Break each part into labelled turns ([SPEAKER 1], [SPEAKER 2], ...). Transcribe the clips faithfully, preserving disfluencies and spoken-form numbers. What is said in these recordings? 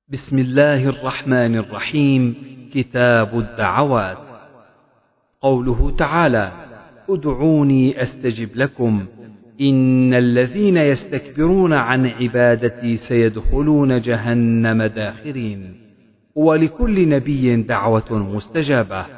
[SPEAKER 1] بسم الله الرحمن الرحيم. كتاب الدعوات. قوله تعالى: ادعوني أستجب لكم إن الذين يستكبرون عن عبادتي سيدخلون جهنم داخرين. ولكل نبي دعوة مستجابة.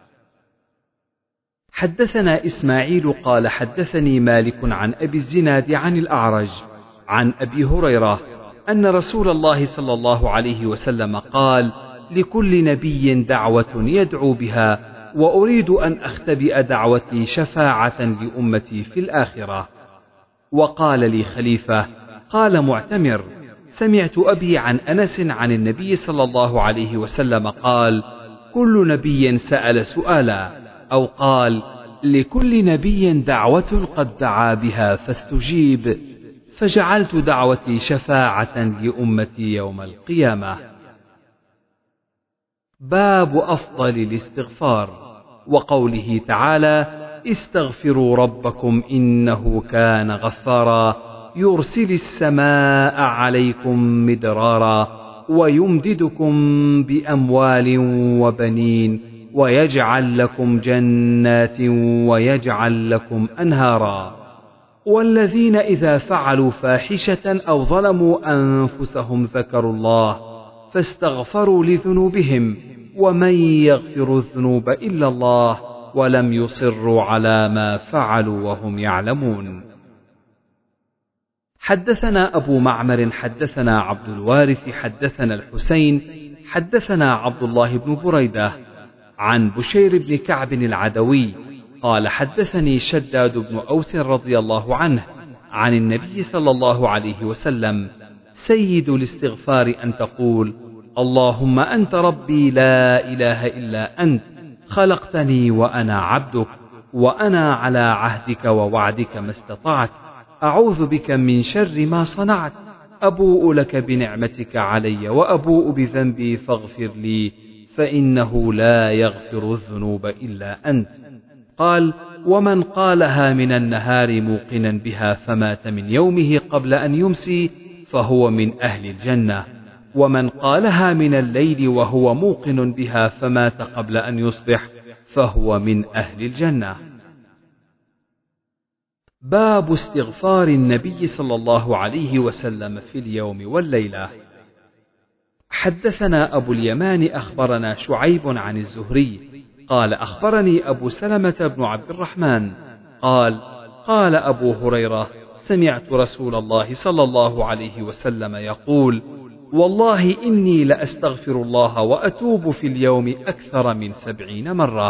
[SPEAKER 1] حدثنا إسماعيل قال حدثني مالك عن أبي الزناد عن الأعرج عن أبي هريرة أن رسول الله صلى الله عليه وسلم قال: لكل نبي دعوة يدعو بها، وأريد أن أختبئ دعوتي شفاعة لأمتي في الآخرة. وقال لي خليفة. قال معتمر: سمعت أبي عن أنس عن النبي صلى الله عليه وسلم قال: كل نبي سأل سؤالا، أو قال: لكل نبي دعوة قد دعا بها فاستجيب، فجعلت دعوتي شفاعة لأمتي يوم القيامة. باب أفضل الاستغفار. وقوله تعالى: استغفروا ربكم إنه كان غفارا يرسل السماء عليكم مدرارا ويمددكم بأموال وبنين ويجعل لكم جنات ويجعل لكم أنهارا. والذين إذا فعلوا فاحشة أو ظلموا أنفسهم ذكروا الله فاستغفروا لذنوبهم ومن يغفر الذنوب إلا الله ولم يصروا على ما فعلوا وهم يعلمون. حدثنا أبو معمر حدثنا عبد الوارث حدثنا الحسين حدثنا عبد الله بن بريدة عن بشير بن كعب العدوي قال: حدثني شداد بن أوس رضي الله عنه عن النبي صلى الله عليه وسلم: سيد الاستغفار أن تقول: اللهم أنت ربي لا إله إلا أنت، خلقتني وأنا عبدك، وأنا على عهدك ووعدك ما استطعت، أعوذ بك من شر ما صنعت، أبوء لك بنعمتك علي وأبوء بذنبي فاغفر لي، فإنه لا يغفر الذنوب إلا أنت. قال: ومن قالها من النهار موقنا بها فمات من يومه قبل أن يمسي فهو من أهل الجنة، ومن قالها من الليل وهو موقن بها فمات قبل أن يصبح فهو من أهل الجنة. باب استغفار النبي صلى الله عليه وسلم في اليوم والليلة. حدثنا أبو اليمان أخبرنا شعيب عن الزهري قال: أخبرني أبو سلمة بن عبد الرحمن قال: قال أبو هريرة: سمعت رسول الله صلى الله عليه وسلم يقول: والله إني لأستغفر الله وأتوب في اليوم أكثر من سبعين مرة.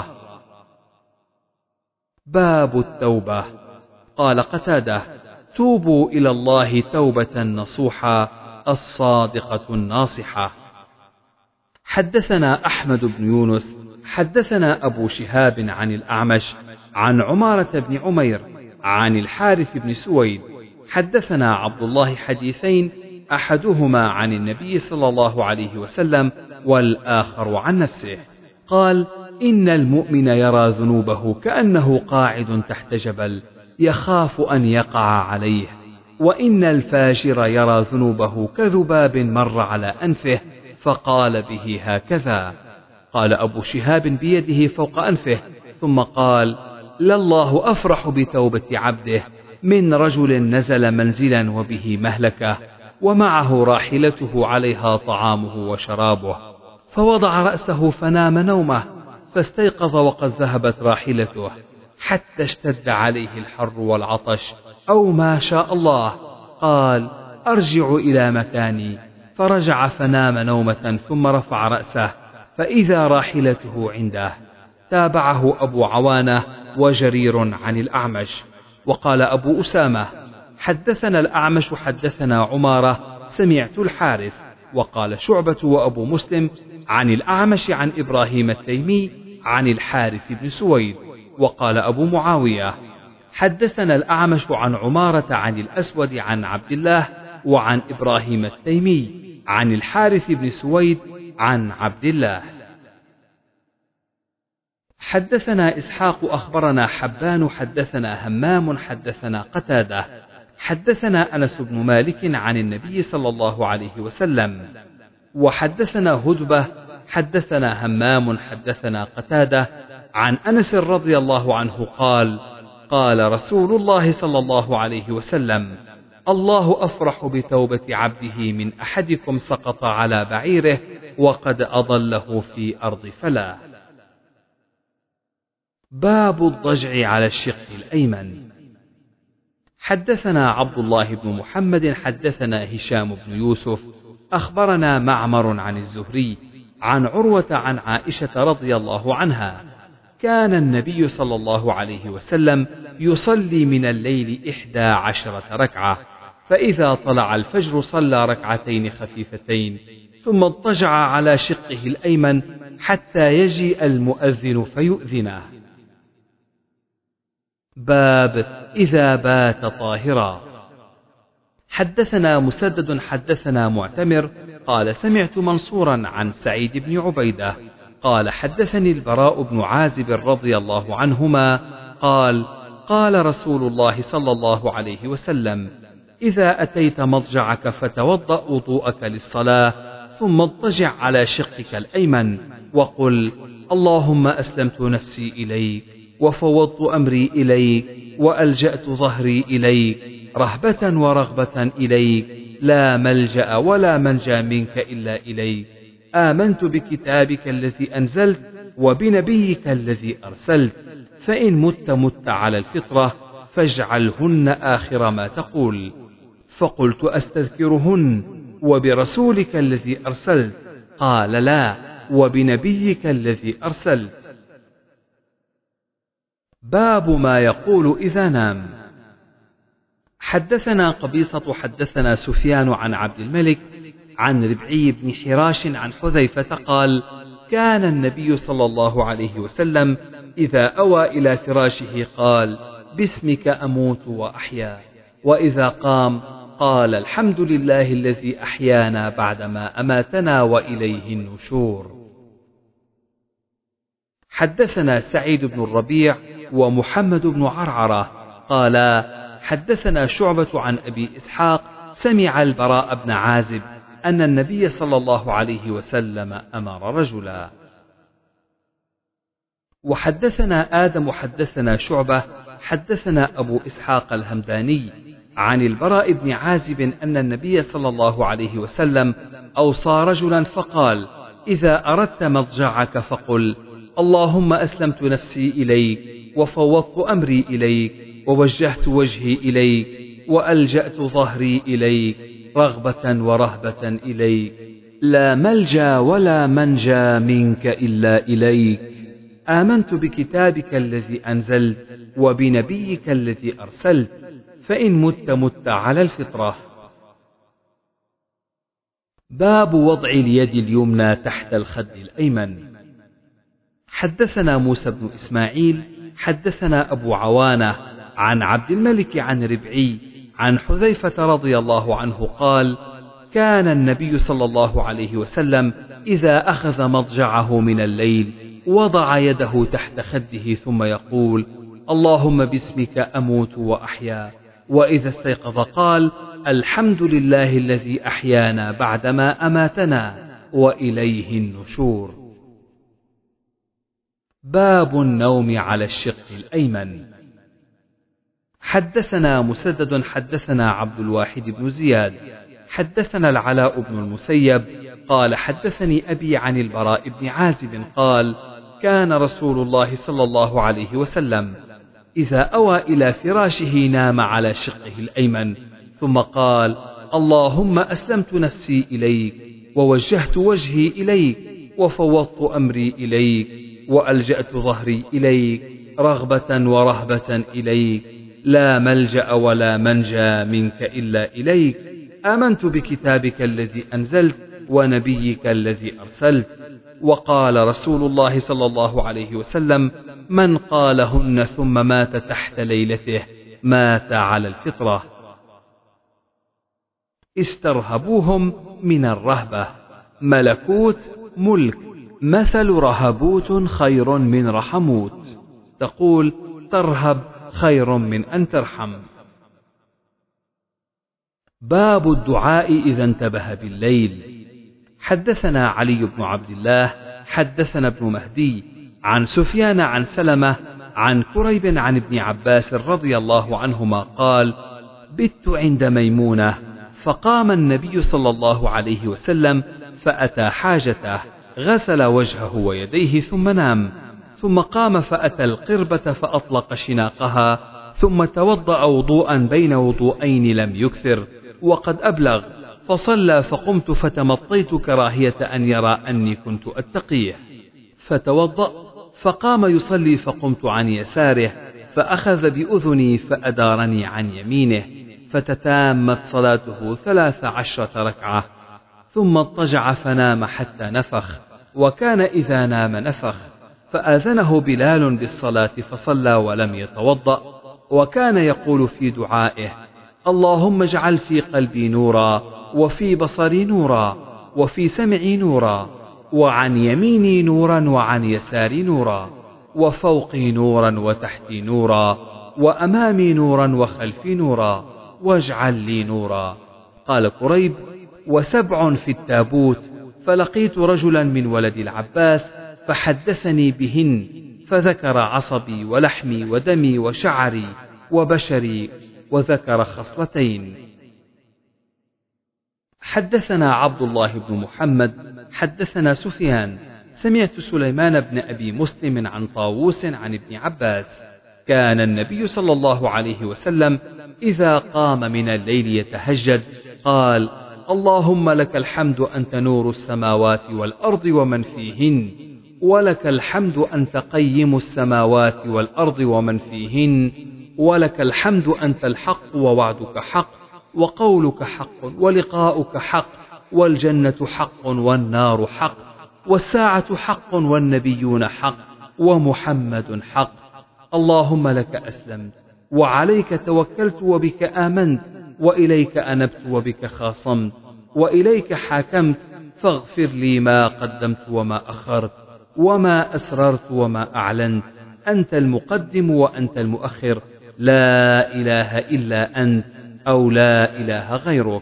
[SPEAKER 1] باب التوبة. قال قتادة: توبوا إلى الله توبة نصوحا الصادقة الناصحة. حدثنا أحمد بن يونس حدثنا أبو شهاب عن الأعمش عن عمارة بن عمير عن الحارث بن سويد حدثنا عبد الله حديثين، أحدهما عن النبي صلى الله عليه وسلم والآخر عن نفسه. قال: إن المؤمن يرى ذنوبه كأنه قاعد تحت جبل يخاف أن يقع عليه، وإن الفاجر يرى ذنوبه كذباب مر على أنفه فقال به هكذا. قال أبو شهاب بيده فوق أنفه ثم قال: لله أفرح بتوبة عبده من رجل نزل منزلا وبه مهلكة ومعه راحلته عليها طعامه وشرابه، فوضع رأسه فنام نومه فاستيقظ وقد ذهبت راحلته حتى اشتد عليه الحر والعطش أو ما شاء الله، قال: أرجع إلى مكاني، فرجع فنام نومة ثم رفع رأسه فإذا راحلته عنده. تابعه أبو عوانة وجرير عن الأعمش. وقال أبو أسامة: حدثنا الأعمش حدثنا عمارة سمعت الحارث. وقال شعبة وأبو مسلم عن الأعمش عن إبراهيم التيمي عن الحارث بن سويد. وقال أبو معاوية: حدثنا الأعمش عن عمارة عن الأسود عن عبد الله وعن إبراهيم التيمي عن الحارث بن سويد عن عبد الله. حدثنا إسحاق أخبرنا حبان حدثنا همام حدثنا قتادة حدثنا أنس بن مالك عن النبي صلى الله عليه وسلم: وحدثنا هدبة حدثنا همام حدثنا قتادة عن أنس رضي الله عنه قال قال رسول الله صلى الله عليه وسلم الله أفرح بتوبة عبده من أحدكم سقط على بعيره وقد أضله في أرض فلاة. باب الضجع على الشق الأيمن. حدثنا عبد الله بن محمد حدثنا هشام بن يوسف أخبرنا معمر عن الزهري عن عروة عن عائشة رضي الله عنها كان النبي صلى الله عليه وسلم يصلي من الليل إحدى عشرة ركعة، فإذا طلع الفجر صلى ركعتين خفيفتين ثم اضطجع على شقه الأيمن حتى يجيء المؤذن فيؤذنه. باب إذا بات طاهرا. حدثنا مسدد حدثنا معتمر قال سمعت منصورا عن سعيد بن عبيدة قال حدثني البراء بن عازب رضي الله عنهما قال قال رسول الله صلى الله عليه وسلم إذا أتيت مضجعك فتوضأ وضوءك للصلاة ثم اضطجع على شقك الأيمن وقل اللهم أسلمت نفسي إليك وفوضت أمري إليك وألجأت ظهري إليك رهبة ورغبة إليك لا ملجأ ولا منجى منك إلا إليك آمنت بكتابك الذي أنزلت وبنبيك الذي أرسلت فإن مت مت على الفطرة فاجعلهن آخر ما تقول. فقلت أستذكرهن وبرسولك الذي أرسلت؟ قال لا وبنبيك الذي أرسلت. باب ما يقول إذا نام. حدثنا قبيصة حدثنا سفيان عن عبد الملك عن ربعي بن حراش عن حذيفة قال كان النبي صلى الله عليه وسلم إذا أوى إلى فراشه قال باسمك أموت وأحيا، وإذا قام قال الحمد لله الذي أحيانا بعدما أماتنا وإليه النشور. حدثنا سعيد بن الربيع ومحمد بن عرعرة قالا حدثنا شعبة عن أبي إسحاق سمع البراء بن عازب أن النبي صلى الله عليه وسلم أمر رجلا. وحدثنا آدم حدثنا شعبة حدثنا أبو إسحاق الهمداني عن البراء بن عازب أن النبي صلى الله عليه وسلم أوصى رجلا فقال إذا أردت مضجعك فقل اللهم أسلمت نفسي إليك وفوضت أمري إليك ووجهت وجهي إليك وألجأت ظهري إليك رغبة ورهبة إليك لا ملجأ ولا منجى منك إلا إليك آمنت بكتابك الذي أنزلت وبنبيك الذي أرسلت فإن مت مت على الفطرة. باب وضع اليد اليمنى تحت الخد الأيمن. حدثنا موسى بن إسماعيل حدثنا أبو عوانة عن عبد الملك عن ربعي عن حذيفة رضي الله عنه قال كان النبي صلى الله عليه وسلم إذا أخذ مضجعه من الليل وضع يده تحت خده ثم يقول اللهم باسمك أموت وأحيا، وإذا استيقظ قال الحمد لله الذي أحيانا بعدما أماتنا وإليه النشور. باب النوم على الشق الأيمن. حدثنا مسدد حدثنا عبد الواحد بن زياد حدثنا العلاء بن المسيب قال حدثني أبي عن البراء بن عازب قال كان رسول الله صلى الله عليه وسلم إذا أوى إلى فراشه نام على شقه الأيمن ثم قال اللهم أسلمت نفسي إليك ووجهت وجهي إليك وفوضت أمري إليك وألجأت ظهري إليك رغبة ورهبة إليك لا ملجأ ولا منجى منك إلا إليك آمنت بكتابك الذي أنزلت ونبيك الذي أرسلت. وقال رسول الله صلى الله عليه وسلم من قالهن ثم مات تحت ليلته مات على الفطرة. استرهبوهم من الرهبة ملكوت ملك مثل رهبوت خير من رحموت، تقول ترهب خير من أن ترحم. باب الدعاء إذا انتبه بالليل. حدثنا علي بن عبد الله حدثنا ابن مهدي عن سفيان عن سلمة عن كريب عن ابن عباس رضي الله عنهما قال: بت عند ميمونة فقام النبي صلى الله عليه وسلم فأتى حاجته، غسل وجهه ويديه ثم نام، ثم قام فأتى القربة فأطلق شناقها، ثم توضأ وضوءا بين وضوءين لم يكثر وقد أبلغ، فصلى فقمت فتمطيت كراهية أن يرى أني كنت أتقيه، فتوضأ فقام يصلي فقمت عن يساره فأخذ بأذني فأدارني عن يمينه، فتتامت صلاته ثلاث عشرة ركعة، ثم اضطجع فنام حتى نفخ، وكان إذا نام نفخ، فآذنه بلال بالصلاة فصلى ولم يتوضأ، وكان يقول في دعائه: اللهم اجعل في قلبي نورا، وفي بصري نورا، وفي سمعي نورا، وعن يميني نورا، وعن يساري نورا، وفوقي نورا، وتحتي نورا، وأمامي نورا، وخلفي نورا، واجعل لي نورا. قال كريب: وسبع في التابوت، فلقيت رجلا من ولد العباس فحدثني بهن، فذكر عصبي ولحمي ودمي وشعري وبشري، وذكر خصلتين. حدثنا عبد الله بن محمد حدثنا سفيان سمعت سليمان بن أبي مسلم عن طاووس عن ابن عباس: كان النبي صلى الله عليه وسلم إذا قام من الليل يتهجد قال: اللهم لك الحمد أنت نور السماوات والأرض ومن فيهن، ولك الحمد أنت قيم السماوات والأرض ومن فيهن، ولك الحمد أنت الحق ووعدك حق وقولك حق ولقاؤك حق، والجنة حق والنار حق، والساعة حق والنبيون حق، ومحمد حق. اللهم لك أسلمت وعليك توكلت وبك آمنت، وإليك أنبت وبك خاصمت، وإليك حاكمت، فاغفر لي ما قدمت وما أخرت، وما أسررت وما أعلنت، أنت المقدم وأنت المؤخر، لا إله إلا أنت، أو لا إله غيرك.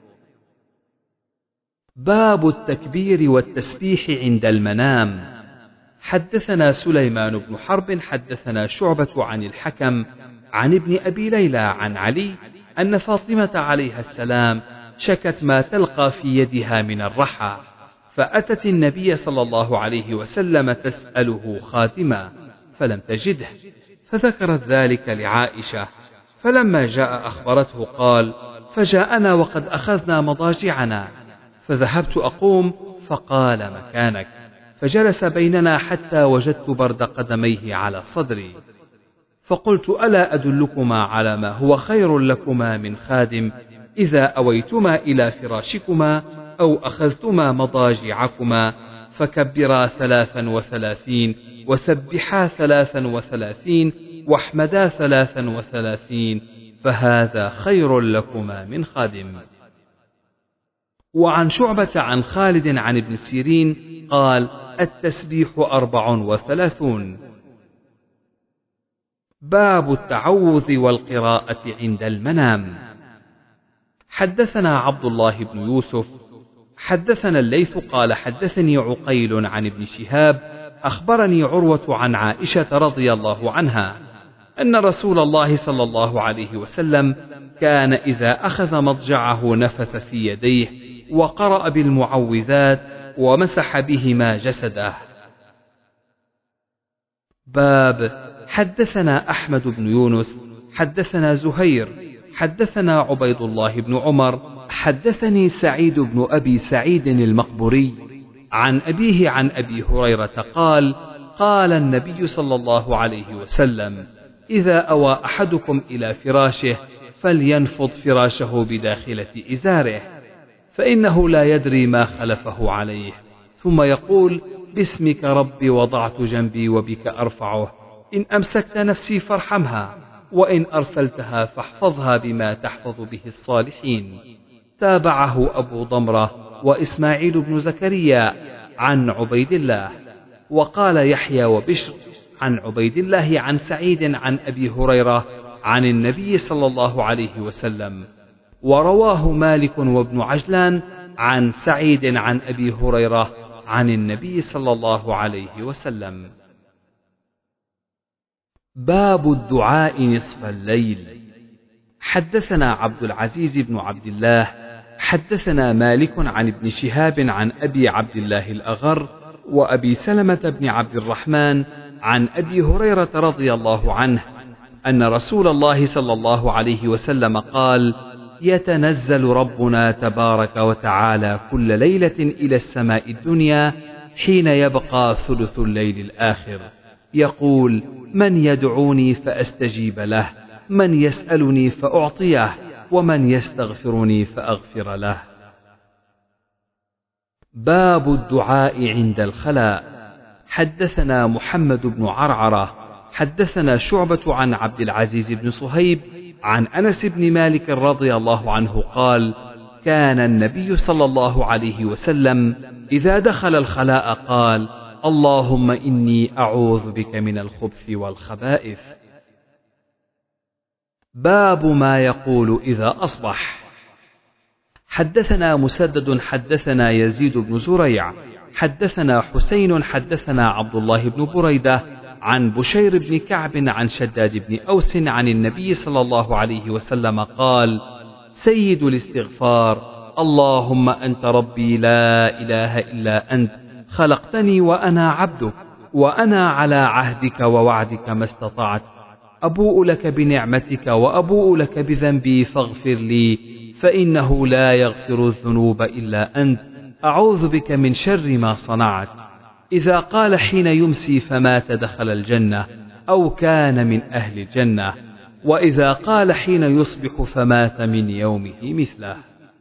[SPEAKER 1] باب التكبير والتسبيح عند المنام. حدثنا سليمان بن حرب حدثنا شعبة عن الحكم عن ابن أبي ليلى عن علي أن فاطمة عليها السلام شكت ما تلقى في يدها من الرحى، فأتت النبي صلى الله عليه وسلم تسأله خاتما فلم تجده، فذكرت ذلك لعائشة، فلما جاء أخبرته قال: فجاءنا وقد أخذنا مضاجعنا، فذهبت أقوم فقال: مكانك، فجلس بيننا حتى وجدت برد قدميه على صدري، فقلت: ألا أدلكما على ما هو خير لكما من خادم إذا أويتما إلى فراشكما أو أخذتما مضاجعكما، فكبرا ثلاثا وثلاثين، وسبحا ثلاثا وثلاثين، واحمدا ثلاثا وثلاثين، فهذا خير لكما من خادم. وعن شعبة عن خالد عن ابن سيرين قال: التسبيح أربع وثلاثون. باب التعوذ والقراءة عند المنام. حدثنا عبد الله بن يوسف حدثنا الليث قال: حدثني عقيل عن ابن شهاب أخبرني عروة عن عائشة رضي الله عنها أن رسول الله صلى الله عليه وسلم كان إذا أخذ مضجعه نفث في يديه وقرأ بالمعوذات ومسح بهما جسده. باب حدثنا أحمد بن يونس حدثنا زهير حدثنا عبيد الله بن عمر حدثني سعيد بن أبي سعيد المقبوري عن أبيه عن أبي هريرة قال: قال النبي صلى الله عليه وسلم: إذا أوى أحدكم إلى فراشه فلينفض فراشه بداخلة إزاره، فإنه لا يدري ما خلفه عليه، ثم يقول: باسمك ربي وضعت جنبي وبك أرفعه، إن أمسكت نفسي فارحمها، وإن أرسلتها فاحفظها بما تحفظ به الصالحين. تابعه أبو ضمرة وإسماعيل بن زكريا عن عبيد الله. وقال يحيى وبشر عن عبيد الله عن سعيد عن أبي هريرة عن النبي صلى الله عليه وسلم. ورواه مالك وابن عجلان عن سعيد عن أبي هريرة عن النبي صلى الله عليه وسلم. باب الدعاء نصف الليل. حدثنا عبد العزيز بن عبد الله حدثنا مالك عن ابن شهاب عن أبي عبد الله الأغر وأبي سلمة بن عبد الرحمن عن أبي هريرة رضي الله عنه أن رسول الله صلى الله عليه وسلم قال: يتنزل ربنا تبارك وتعالى كل ليلة إلى السماء الدنيا حين يبقى ثلث الليل الآخر، يقول: من يدعوني فأستجيب له، من يسألني فأعطيه، ومن يستغفرني فأغفر له. باب الدعاء عند الخلاء. حدثنا محمد بن عرعرة حدثنا شعبة عن عبد العزيز بن صهيب عن أنس بن مالك رضي الله عنه قال: كان النبي صلى الله عليه وسلم إذا دخل الخلاء قال: اللهم إني أعوذ بك من الخبث والخبائث. باب ما يقول إذا أصبح. حدثنا مسدد حدثنا يزيد بن زريع حدثنا حسين حدثنا عبد الله بن بريدة عن بشير بن كعب عن شداد بن أوس عن النبي صلى الله عليه وسلم قال: سيد الاستغفار: اللهم أنت ربي لا إله إلا أنت، خلقتني وأنا عبدك، وأنا على عهدك ووعدك ما استطعت، أبوء لك بنعمتك وأبوء لك بذنبي فاغفر لي، فإنه لا يغفر الذنوب إلا أنت، أعوذ بك من شر ما صنعت. إذا قال حين يمسي فمات دخل الجنة أو كان من أهل الجنة، وإذا قال حين يصبح فمات من يومه مثله.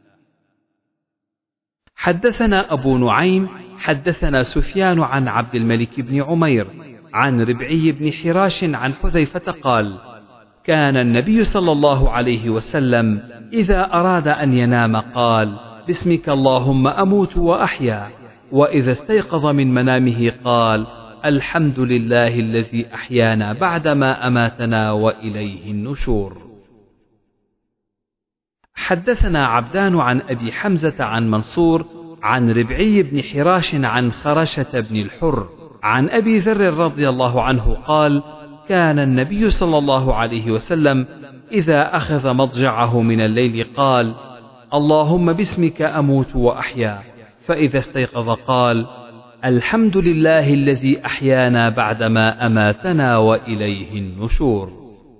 [SPEAKER 1] حدثنا أبو نعيم حدثنا سفيان عن عبد الملك بن عمير عن ربعي بن حراش عن حذيفة قال: كان النبي صلى الله عليه وسلم إذا أراد أن ينام قال: باسمك اللهم أموت وأحيا، وإذا استيقظ من منامه قال: الحمد لله الذي أحيانا بعدما أماتنا وإليه النشور. حدثنا عبدان عن أبي حمزة عن منصور عن ربعي بن حراش عن خرشة بن الحر عن أبي ذر رضي الله عنه قال: كان النبي صلى الله عليه وسلم إذا أخذ مضجعه من الليل قال: اللهم باسمك أموت وأحيا، فإذا استيقظ قال: الحمد لله الذي أحيانا بعدما أماتنا وإليه النشور.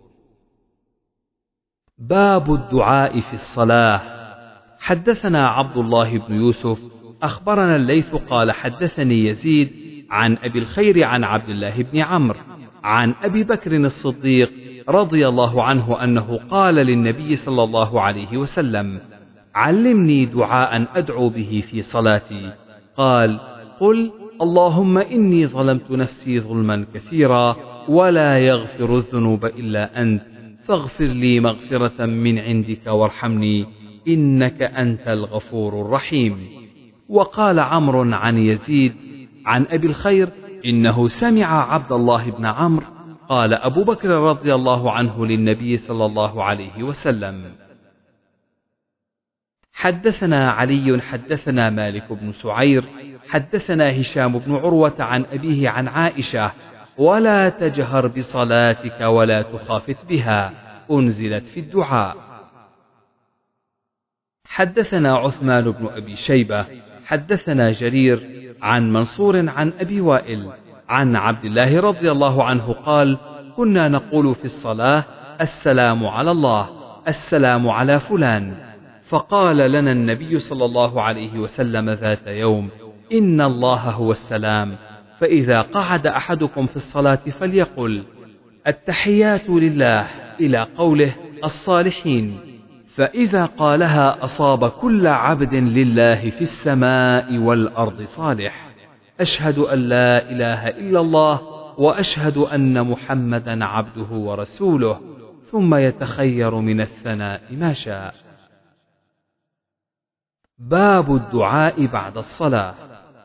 [SPEAKER 1] باب الدعاء في الصلاة. حدثنا عبد الله بن يوسف أخبرنا الليث قال حدثني يزيد عن أبي الخير عن عبد الله بن عمرو عن أبي بكر الصديق رضي الله عنه أنه قال للنبي صلى الله عليه وسلم: علمني دعاء أدعو به في صلاتي. قال: قل: اللهم إني ظلمت نفسي ظلما كثيرا ولا يغفر الذنوب إلا أنت، فاغفر لي مغفرة من عندك وارحمني إنك أنت الغفور الرحيم. وقال عمرو عن يزيد عن أبي الخير: إنه سمع عبد الله بن عمرو قال أبو بكر رضي الله عنه للنبي صلى الله عليه وسلم. حدثنا علي حدثنا مالك بن سعير حدثنا هشام بن عروة عن أبيه عن عائشة: ولا تجهر بصلاتك ولا تخافت بها، أنزلت في الدعاء. حدثنا عثمان بن أبي شيبة حدثنا جرير عن منصور عن أبي وائل عن عبد الله رضي الله عنه قال: كنا نقول في الصلاة: السلام على الله، السلام على فلان. فقال لنا النبي صلى الله عليه وسلم ذات يوم: إن الله هو السلام، فإذا قعد أحدكم في الصلاة فليقل: التحيات لله إلى قوله الصالحين، فإذا قالها أصاب كل عبد لله في السماء والأرض صالح. أشهد أن لا إله إلا الله وأشهد أن محمدا عبده ورسوله، ثم يتخير من الثناء ما شاء. باب الدعاء بعد الصلاة.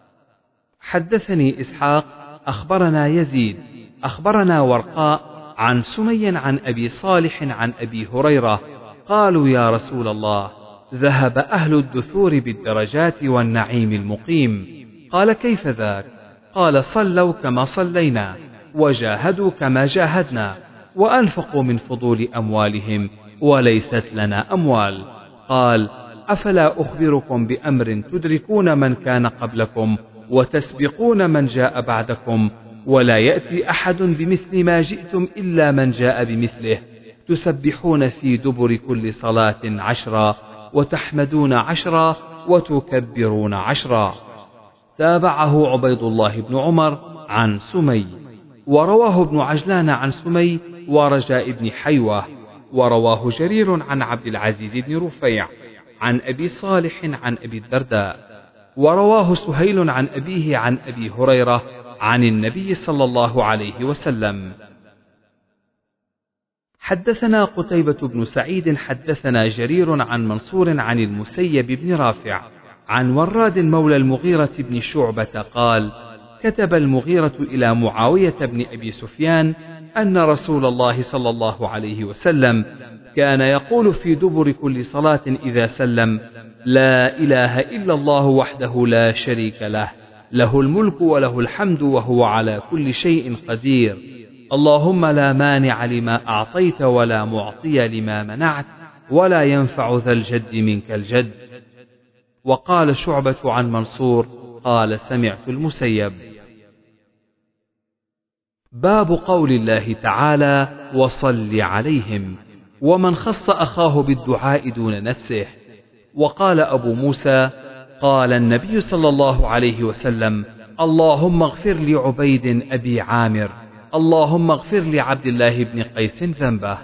[SPEAKER 1] حدثني إسحاق أخبرنا يزيد أخبرنا ورقاء عن سمي عن أبي صالح عن أبي هريرة قالوا: يا رسول الله، ذهب أهل الدثور بالدرجات والنعيم المقيم. قال كيف ذاك؟ قال صلوا كما صلينا، وجاهدوا كما جاهدنا، وأنفقوا من فضول أموالهم، وليست لنا أموال. قال أفلا أخبركم بأمر تدركون من كان قبلكم وتسبقون من جاء بعدكم، ولا يأتي أحد بمثل ما جئتم إلا من جاء بمثله، تسبحون في دبر كل صلاة عشرا، وتحمدون عشرا، وتكبرون عشرا. تابعه عبيد الله بن عمر عن سمي، ورواه ابن عجلان عن سمي ورجاء بن حيوة، ورواه جرير عن عبد العزيز بن رفيع عن أبي صالح عن أبي الدرداء، ورواه سهيل عن أبيه عن أبي هريرة عن النبي صلى الله عليه وسلم. حدثنا قتيبة بن سعيد حدثنا جرير عن منصور عن المسيب بن رافع عن وراد مولى المغيرة بن شعبة قال كتب المغيرة إلى معاوية بن أبي سفيان أن رسول الله صلى الله عليه وسلم كان يقول في دبر كل صلاة إذا سلم: لا إله إلا الله وحده لا شريك له، له الملك وله الحمد وهو على كل شيء قدير، اللهم لا مانع لما أعطيت ولا معطي لما منعت ولا ينفع ذا الجد منك الجد. وقال شعبة عن منصور قال سمعت المسيب. باب قول الله تعالى وصل عليهم، ومن خص أخاه بالدعاء دون نفسه. وقال أبو موسى قال النبي صلى الله عليه وسلم: اللهم اغفر لعبيد أبي عامر، اللهم اغفر لعبد الله بن قيس ذنبه.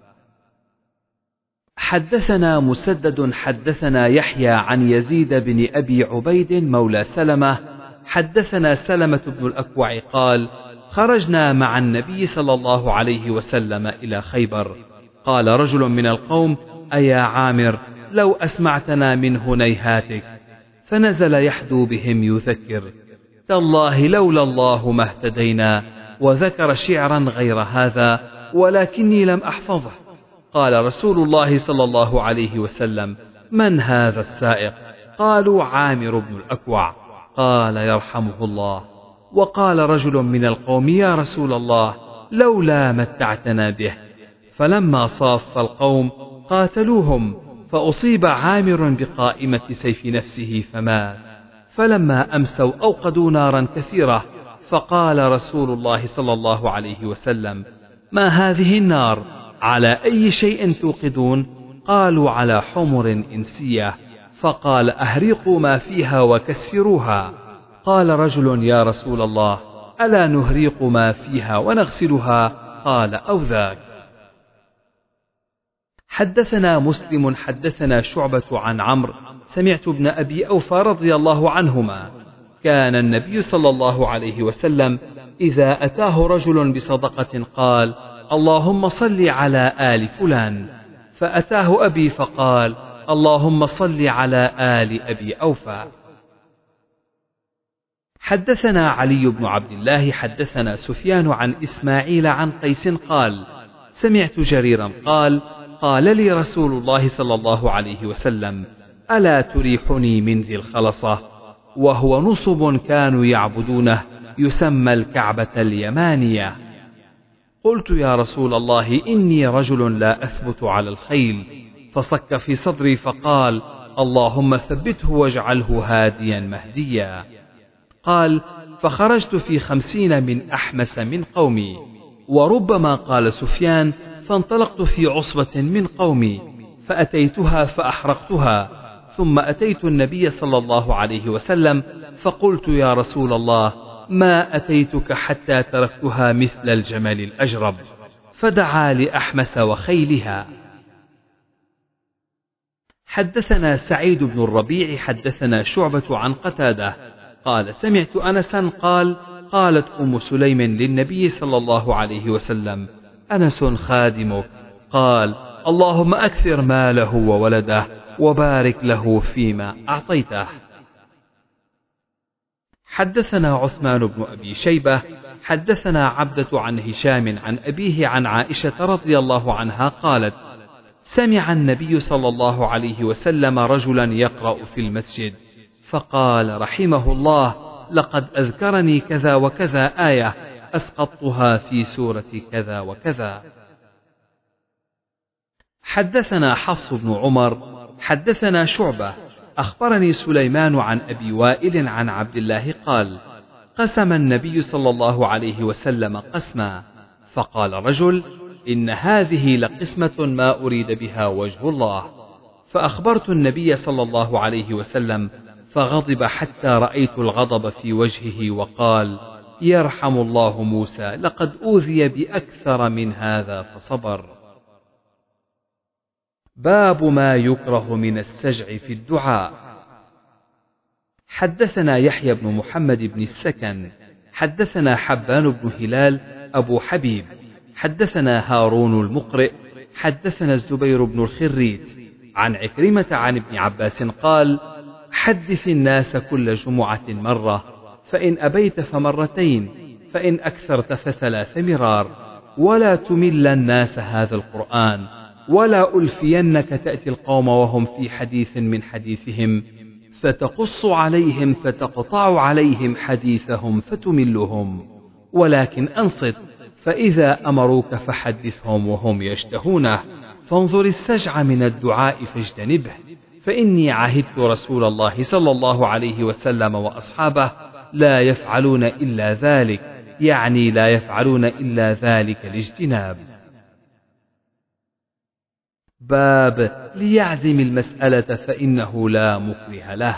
[SPEAKER 1] حدثنا مسدد حدثنا يحيى عن يزيد بن أبي عبيد مولى سلمة حدثنا سلمة بن الأكوع قال: خرجنا مع النبي صلى الله عليه وسلم إلى خيبر. قال رجل من القوم: أيا عامر، لو أسمعتنا من هنيهاتك. فنزل يحدو بهم يذكر: تالله لولا الله ما اهتدينا، وذكر شعرا غير هذا ولكني لم أحفظه. قال رسول الله صلى الله عليه وسلم: من هذا السائق؟ قالوا: عامر بن الأكوع. قال: يرحمه الله. وقال رجل من القوم: يا رسول الله، لولا متعتنا به. فلما صاف القوم قاتلوهم، فأصيب عامر بقائمة سيف نفسه فمات. فلما أمسوا أوقدوا نارا كثيرة، فقال رسول الله صلى الله عليه وسلم: ما هذه النار؟ على أي شيء توقدون؟ قالوا: على حمر إنسية. فقال: أهريقوا ما فيها وكسروها. قال رجل: يا رسول الله، ألا نهريق ما فيها ونغسلها؟ قال: أو ذاك. حدثنا مسلم حدثنا شعبة عن عمرو سمعت ابن أبي أوفى رضي الله عنهما: كان النبي صلى الله عليه وسلم إذا أتاه رجل بصدقة قال: اللهم صل على آل فلان. فأتاه أبي فقال: اللهم صل على آل أبي أوفى. حدثنا علي بن عبد الله حدثنا سفيان عن إسماعيل عن قيس قال: سمعت جريرا قال: قال لي رسول الله صلى الله عليه وسلم: ألا تريحني من ذي الخلصة؟ وهو نصب كانوا يعبدونه يسمى الكعبة اليمانية. قلت: يا رسول الله، إني رجل لا أثبت على الخيل. فصك في صدري فقال: اللهم ثبته واجعله هاديا مهديا. قال: فخرجت في خمسين من أحمس من قومي. وربما قال سفيان: فانطلقت في عصبة من قومي فأتيتها فأحرقتها، ثم أتيت النبي صلى الله عليه وسلم فقلت: يا رسول الله، ما أتيتك حتى تركتها مثل الجمل الأجرب. فدعا لأحمس وخيلها. حدثنا سعيد بن الربيع حدثنا شعبة عن قتادة قال: سمعت أنسا قال: قالت أم سليم للنبي صلى الله عليه وسلم: أنس خادمك. قال: اللهم أكثر ماله وولده وبارك له فيما أعطيته. حدثنا عثمان بن أبي شيبة حدثنا عبدة عن هشام عن أبيه عن عائشة رضي الله عنها قالت: سمع النبي صلى الله عليه وسلم رجلا يقرأ في المسجد فقال رحمه الله: لقد أذكرني كذا وكذا آية أسقطتها في سورة كذا وكذا. حدثنا حفص بن عمر حدثنا شعبة أخبرني سليمان عن أبي وائل عن عبد الله قال: قسم النبي صلى الله عليه وسلم قسما، فقال رجل: إن هذه لقسمة ما أريد بها وجه الله. فأخبرت النبي صلى الله عليه وسلم فغضب حتى رأيت الغضب في وجهه وقال: يرحم الله موسى، لقد أوذي بأكثر من هذا فصبر. باب ما يكره من السجع في الدعاء. حدثنا يحيى بن محمد بن السكن حدثنا حبان بن هلال أبو حبيب حدثنا هارون المقرئ حدثنا الزبير بن الخريت عن عكرمة عن ابن عباس قال: حدث الناس كل جمعة مرة، فإن أبيت فمرتين، فإن أكثرت فثلاث مرار، ولا تمل الناس هذا القرآن، ولا ألفينك تأتي القوم وهم في حديث من حديثهم فتقص عليهم فتقطع عليهم حديثهم فتملهم، ولكن أنصت، فإذا أمروك فحدثهم وهم يشتهونه، فانظر السجع من الدعاء فاجتنبه، فإني عهدت رسول الله صلى الله عليه وسلم وأصحابه لا يفعلون إلا ذلك، يعني لا يفعلون إلا ذلك الاجتناب. باب ليعزم المسألة فإنه لا مكره له.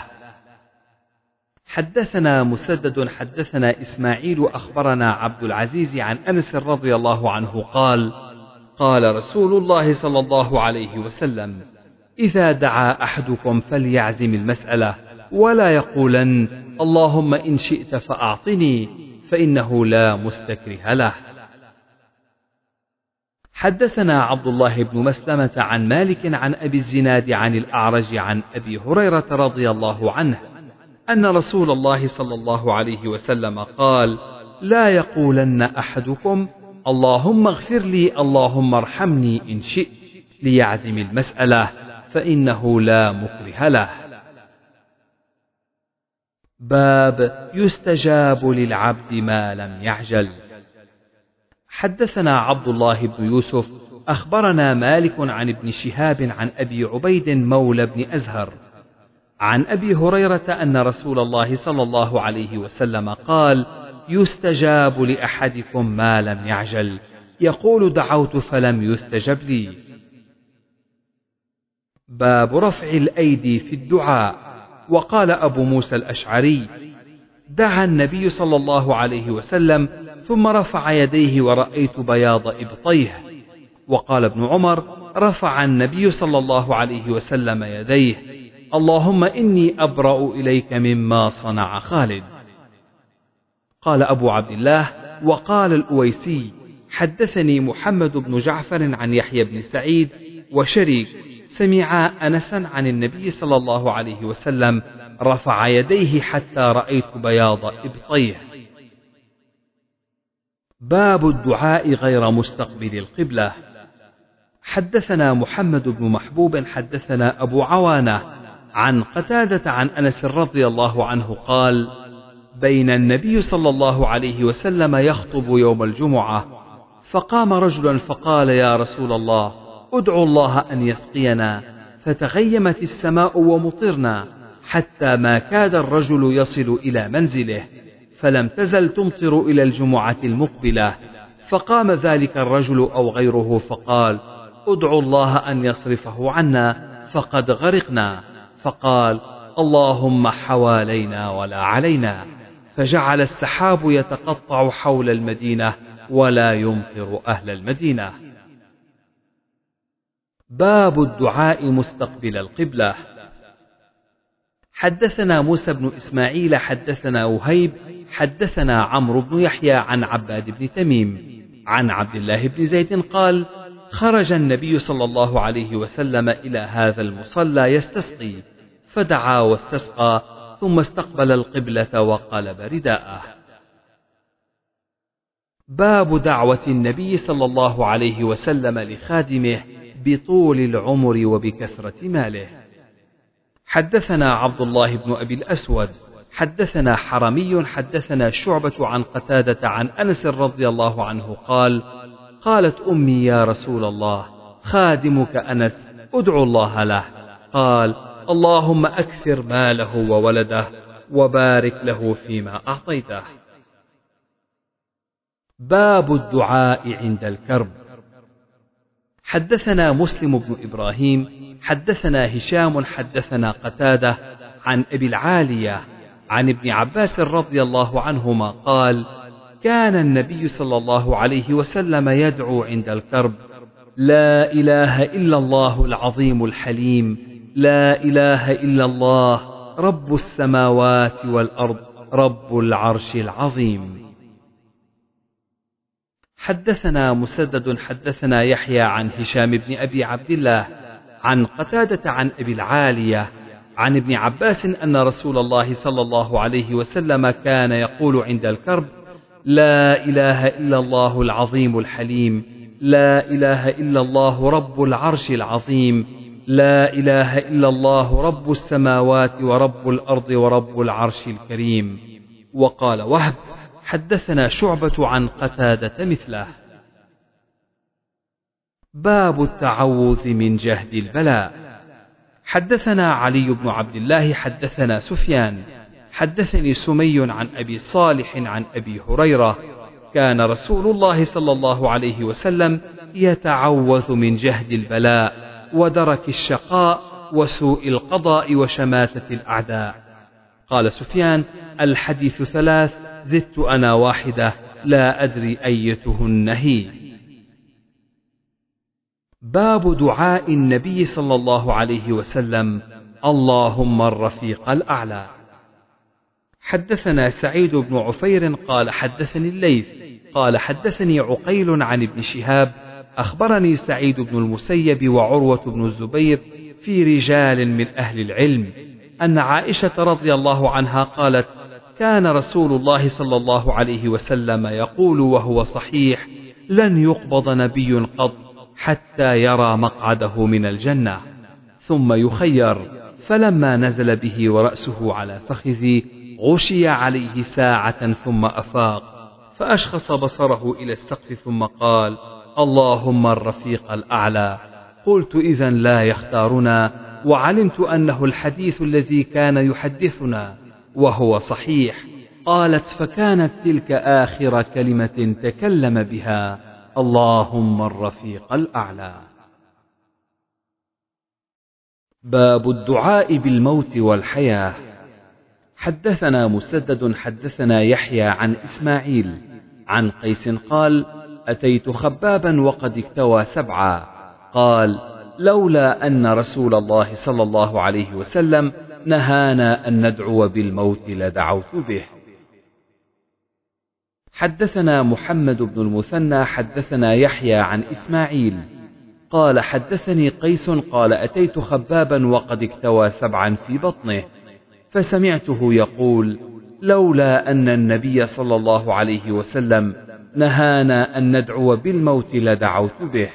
[SPEAKER 1] حدثنا مسدد حدثنا إسماعيل أخبرنا عبد العزيز عن أنس رضي الله عنه قال: قال رسول الله صلى الله عليه وسلم: إذا دعا أحدكم فليعزم المسألة، ولا يقولن اللهم إن شئت فأعطني، فإنه لا مستكره له. حدثنا عبد الله بن مسلمة عن مالك عن أبي الزناد عن الأعرج عن أبي هريرة رضي الله عنه أن رسول الله صلى الله عليه وسلم قال: لا يقولن أحدكم اللهم اغفر لي اللهم ارحمني إن شئت، ليعزم المسألة فإنه لا مكره له. باب يستجاب للعبد ما لم يعجل. حدثنا عبد الله بن يوسف أخبرنا مالك عن ابن شهاب عن أبي عبيد مولى بن أزهر عن أبي هريرة أن رسول الله صلى الله عليه وسلم قال: يستجاب لأحدكم ما لم يعجل، يقول دعوت فلم يستجب لي. باب رفع الأيدي في الدعاء. وقال أبو موسى الأشعري: دعا النبي صلى الله عليه وسلم ثم رفع يديه ورأيت بياض إبطيه. وقال ابن عمر: رفع النبي صلى الله عليه وسلم يديه: اللهم إني أبرأ إليك مما صنع خالد. قال أبو عبد الله: وقال الأويسي: حدثني محمد بن جعفر عن يحيى بن سعيد وشريك سمعا أنسا عن النبي صلى الله عليه وسلم رفع يديه حتى رأيت بياض إبطيه. باب الدعاء غير مستقبل القبلة. حدثنا محمد بن محبوب حدثنا أبو عوانة عن قتادة عن أنس رضي الله عنه قال: بين النبي صلى الله عليه وسلم يخطب يوم الجمعة، فقام رجل فقال: يا رسول الله، ادعو الله أن يسقينا، فتغيمت السماء ومطرنا حتى ما كاد الرجل يصل إلى منزله، فلم تزل تمطر إلى الجمعة المقبلة. فقام ذلك الرجل أو غيره فقال: ادعو الله أن يصرفه عنا فقد غرقنا. فقال: اللهم حوالينا ولا علينا. فجعل السحاب يتقطع حول المدينة ولا يمطر أهل المدينة. باب الدعاء مستقبل القبلة. حدثنا موسى بن إسماعيل حدثنا وهيب حدثنا عمرو بن يحيى عن عباد بن تميم عن عبد الله بن زيد قال: خرج النبي صلى الله عليه وسلم إلى هذا المصلى يستسقي، فدعا واستسقى، ثم استقبل القبلة وقلب رداءه. باب دعوة النبي صلى الله عليه وسلم لخادمه بطول العمر وبكثرة ماله. حدثنا عبد الله بن أبي الأسود حدثنا حرمي حدثنا شعبة عن قتادة عن أنس رضي الله عنه قال: قالت أمي: يا رسول الله، خادمك أنس ادعو الله له. قال: اللهم أكثر ماله وولده وبارك له فيما أعطيته. باب الدعاء عند الكرب. حدثنا مسلم بن إبراهيم حدثنا هشام حدثنا قتادة عن أبي العالية عن ابن عباس رضي الله عنهما قال: كان النبي صلى الله عليه وسلم يدعو عند الكرب: لا إله إلا الله العظيم الحليم، لا إله إلا الله رب السماوات والأرض رب العرش العظيم. حدثنا مسدد حدثنا يحيى عن هشام بن أبي عبد الله عن قتادة عن أبي العالية عن ابن عباس أن رسول الله صلى الله عليه وسلم كان يقول عند الكرب: لا إله إلا الله العظيم الحليم، لا إله إلا الله رب العرش العظيم، لا إله إلا الله رب السماوات ورب الأرض ورب العرش الكريم. وقال وهب: حدثنا شعبة عن قتادة مثله. باب التعوذ من جهد البلاء. حدثنا علي بن عبد الله حدثنا سفيان حدثني سمي عن أبي صالح عن أبي هريرة: كان رسول الله صلى الله عليه وسلم يتعوذ من جهد البلاء ودرك الشقاء وسوء القضاء وشماتة الأعداء. قال سفيان: الحديث ثلاث، زدت أنا واحدة لا أدري أيتهن هي. باب دعاء النبي صلى الله عليه وسلم: اللهم الرفيق الأعلى. حدثنا سعيد بن عفير قال حدثني الليث قال حدثني عقيل عن ابن شهاب أخبرني سعيد بن المسيب وعروة بن الزبير في رجال من أهل العلم أن عائشة رضي الله عنها قالت: كان رسول الله صلى الله عليه وسلم يقول وهو صحيح: لن يقبض نبي قط حتى يرى مقعده من الجنة، ثم يخير، فلما نزل به ورأسه على فخذي غشي عليه ساعة ثم أفاق، فأشخص بصره إلى السقف ثم قال: اللهم الرفيق الأعلى. قلت: إذن لا يختارنا، وعلمت أنه الحديث الذي كان يحدثنا وهو صحيح. قالت: فكانت تلك آخر كلمة تكلم بها: اللهم الرفيق الأعلى. باب الدعاء بالموت والحياة. حدثنا مسدد حدثنا يحيى عن إسماعيل عن قيس قال: أتيت خبابا وقد اكتوى سبعا، قال: لولا أن رسول الله صلى الله عليه وسلم نهانا أن ندعو بالموت لدعوت به. حدثنا محمد بن المثنى حدثنا يحيى عن إسماعيل قال حدثني قيس قال: أتيت خبابا وقد اكتوى سبعا في بطنه، فسمعته يقول: لولا أن النبي صلى الله عليه وسلم نهانا أن ندعو بالموت لدعوت به.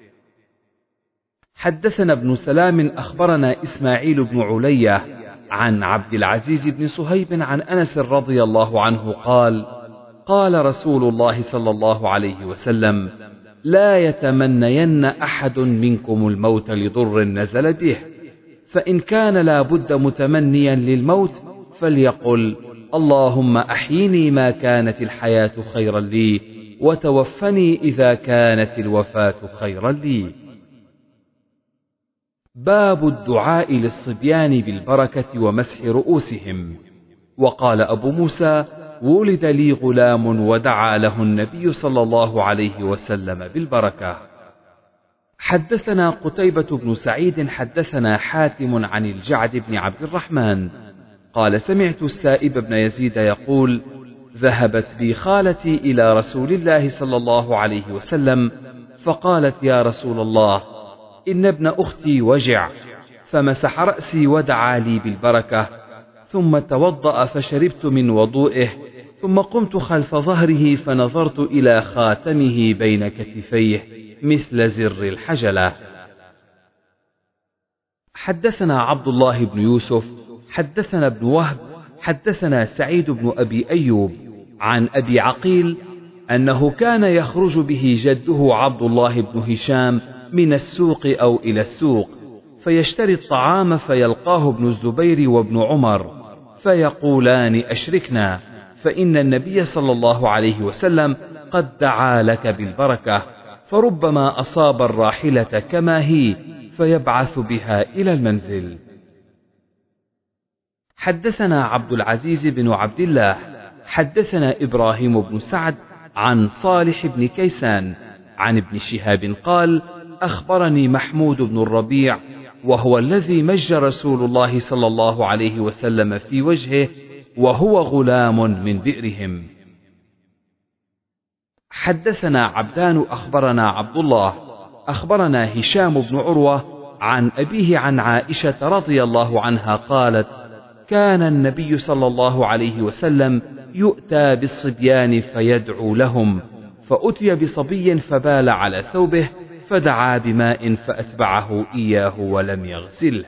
[SPEAKER 1] حدثنا ابن سلام أخبرنا إسماعيل بن علية عن عبد العزيز بن صهيب عن أنس رضي الله عنه قال: قال رسول الله صلى الله عليه وسلم: لا يتمنين أحد منكم الموت لضر نزل به، فإن كان لا بد متمنيا للموت فليقل: اللهم أحيني ما كانت الحياة خيرا لي، وتوفني إذا كانت الوفاة خيرا لي. باب الدعاء للصبيان بالبركة ومسح رؤوسهم. وقال أبو موسى: ولد لي غلام ودعا له النبي صلى الله عليه وسلم بالبركة. حدثنا قتيبة بن سعيد حدثنا حاتم عن الجعد بن عبد الرحمن قال: سمعت السائب بن يزيد يقول: ذهبت بي خالتي إلى رسول الله صلى الله عليه وسلم فقالت: يا رسول الله، إن ابن أختي وجع، فمسح رأسي ودعا لي بالبركة، ثم توضأ فشربت من وضوئه، ثم قمت خلف ظهره فنظرت إلى خاتمه بين كتفيه مثل زر الحجلة، حدثنا عبد الله بن يوسف حدثنا ابن وهب حدثنا سعيد بن أبي أيوب عن أبي عقيل أنه كان يخرج به جده عبد الله بن هشام من السوق أو إلى السوق فيشتري الطعام فيلقاه ابن الزبير وابن عمر فيقولان أشركنا فإن النبي صلى الله عليه وسلم قد دعا لك بالبركة، فربما أصاب الراحلة كما هي فيبعث بها إلى المنزل. حدثنا عبد العزيز بن عبد الله حدثنا إبراهيم بن سعد عن صالح بن كيسان عن ابن شهاب قال أخبرني محمود بن الربيع وهو الذي مج رسول الله صلى الله عليه وسلم في وجهه وهو غلام من بئرهم. حدثنا عبدان أخبرنا عبد الله أخبرنا هشام بن عروة عن أبيه عن عائشة رضي الله عنها قالت كان النبي صلى الله عليه وسلم يؤتى بالصبيان فيدعو لهم، فأتي بصبي فبال على ثوبه فدعا بماء فأتبعه إياه ولم يغسله.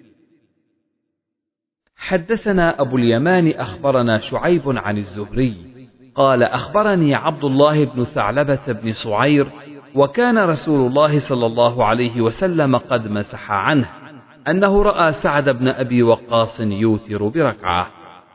[SPEAKER 1] حدثنا أبو اليمان أخبرنا شعيب عن الزهري قال أخبرني عبد الله بن ثعلبة بن صعير وكان رسول الله صلى الله عليه وسلم قد مسح عنه أنه رأى سعد بن أبي وقاص يوتر بركعة.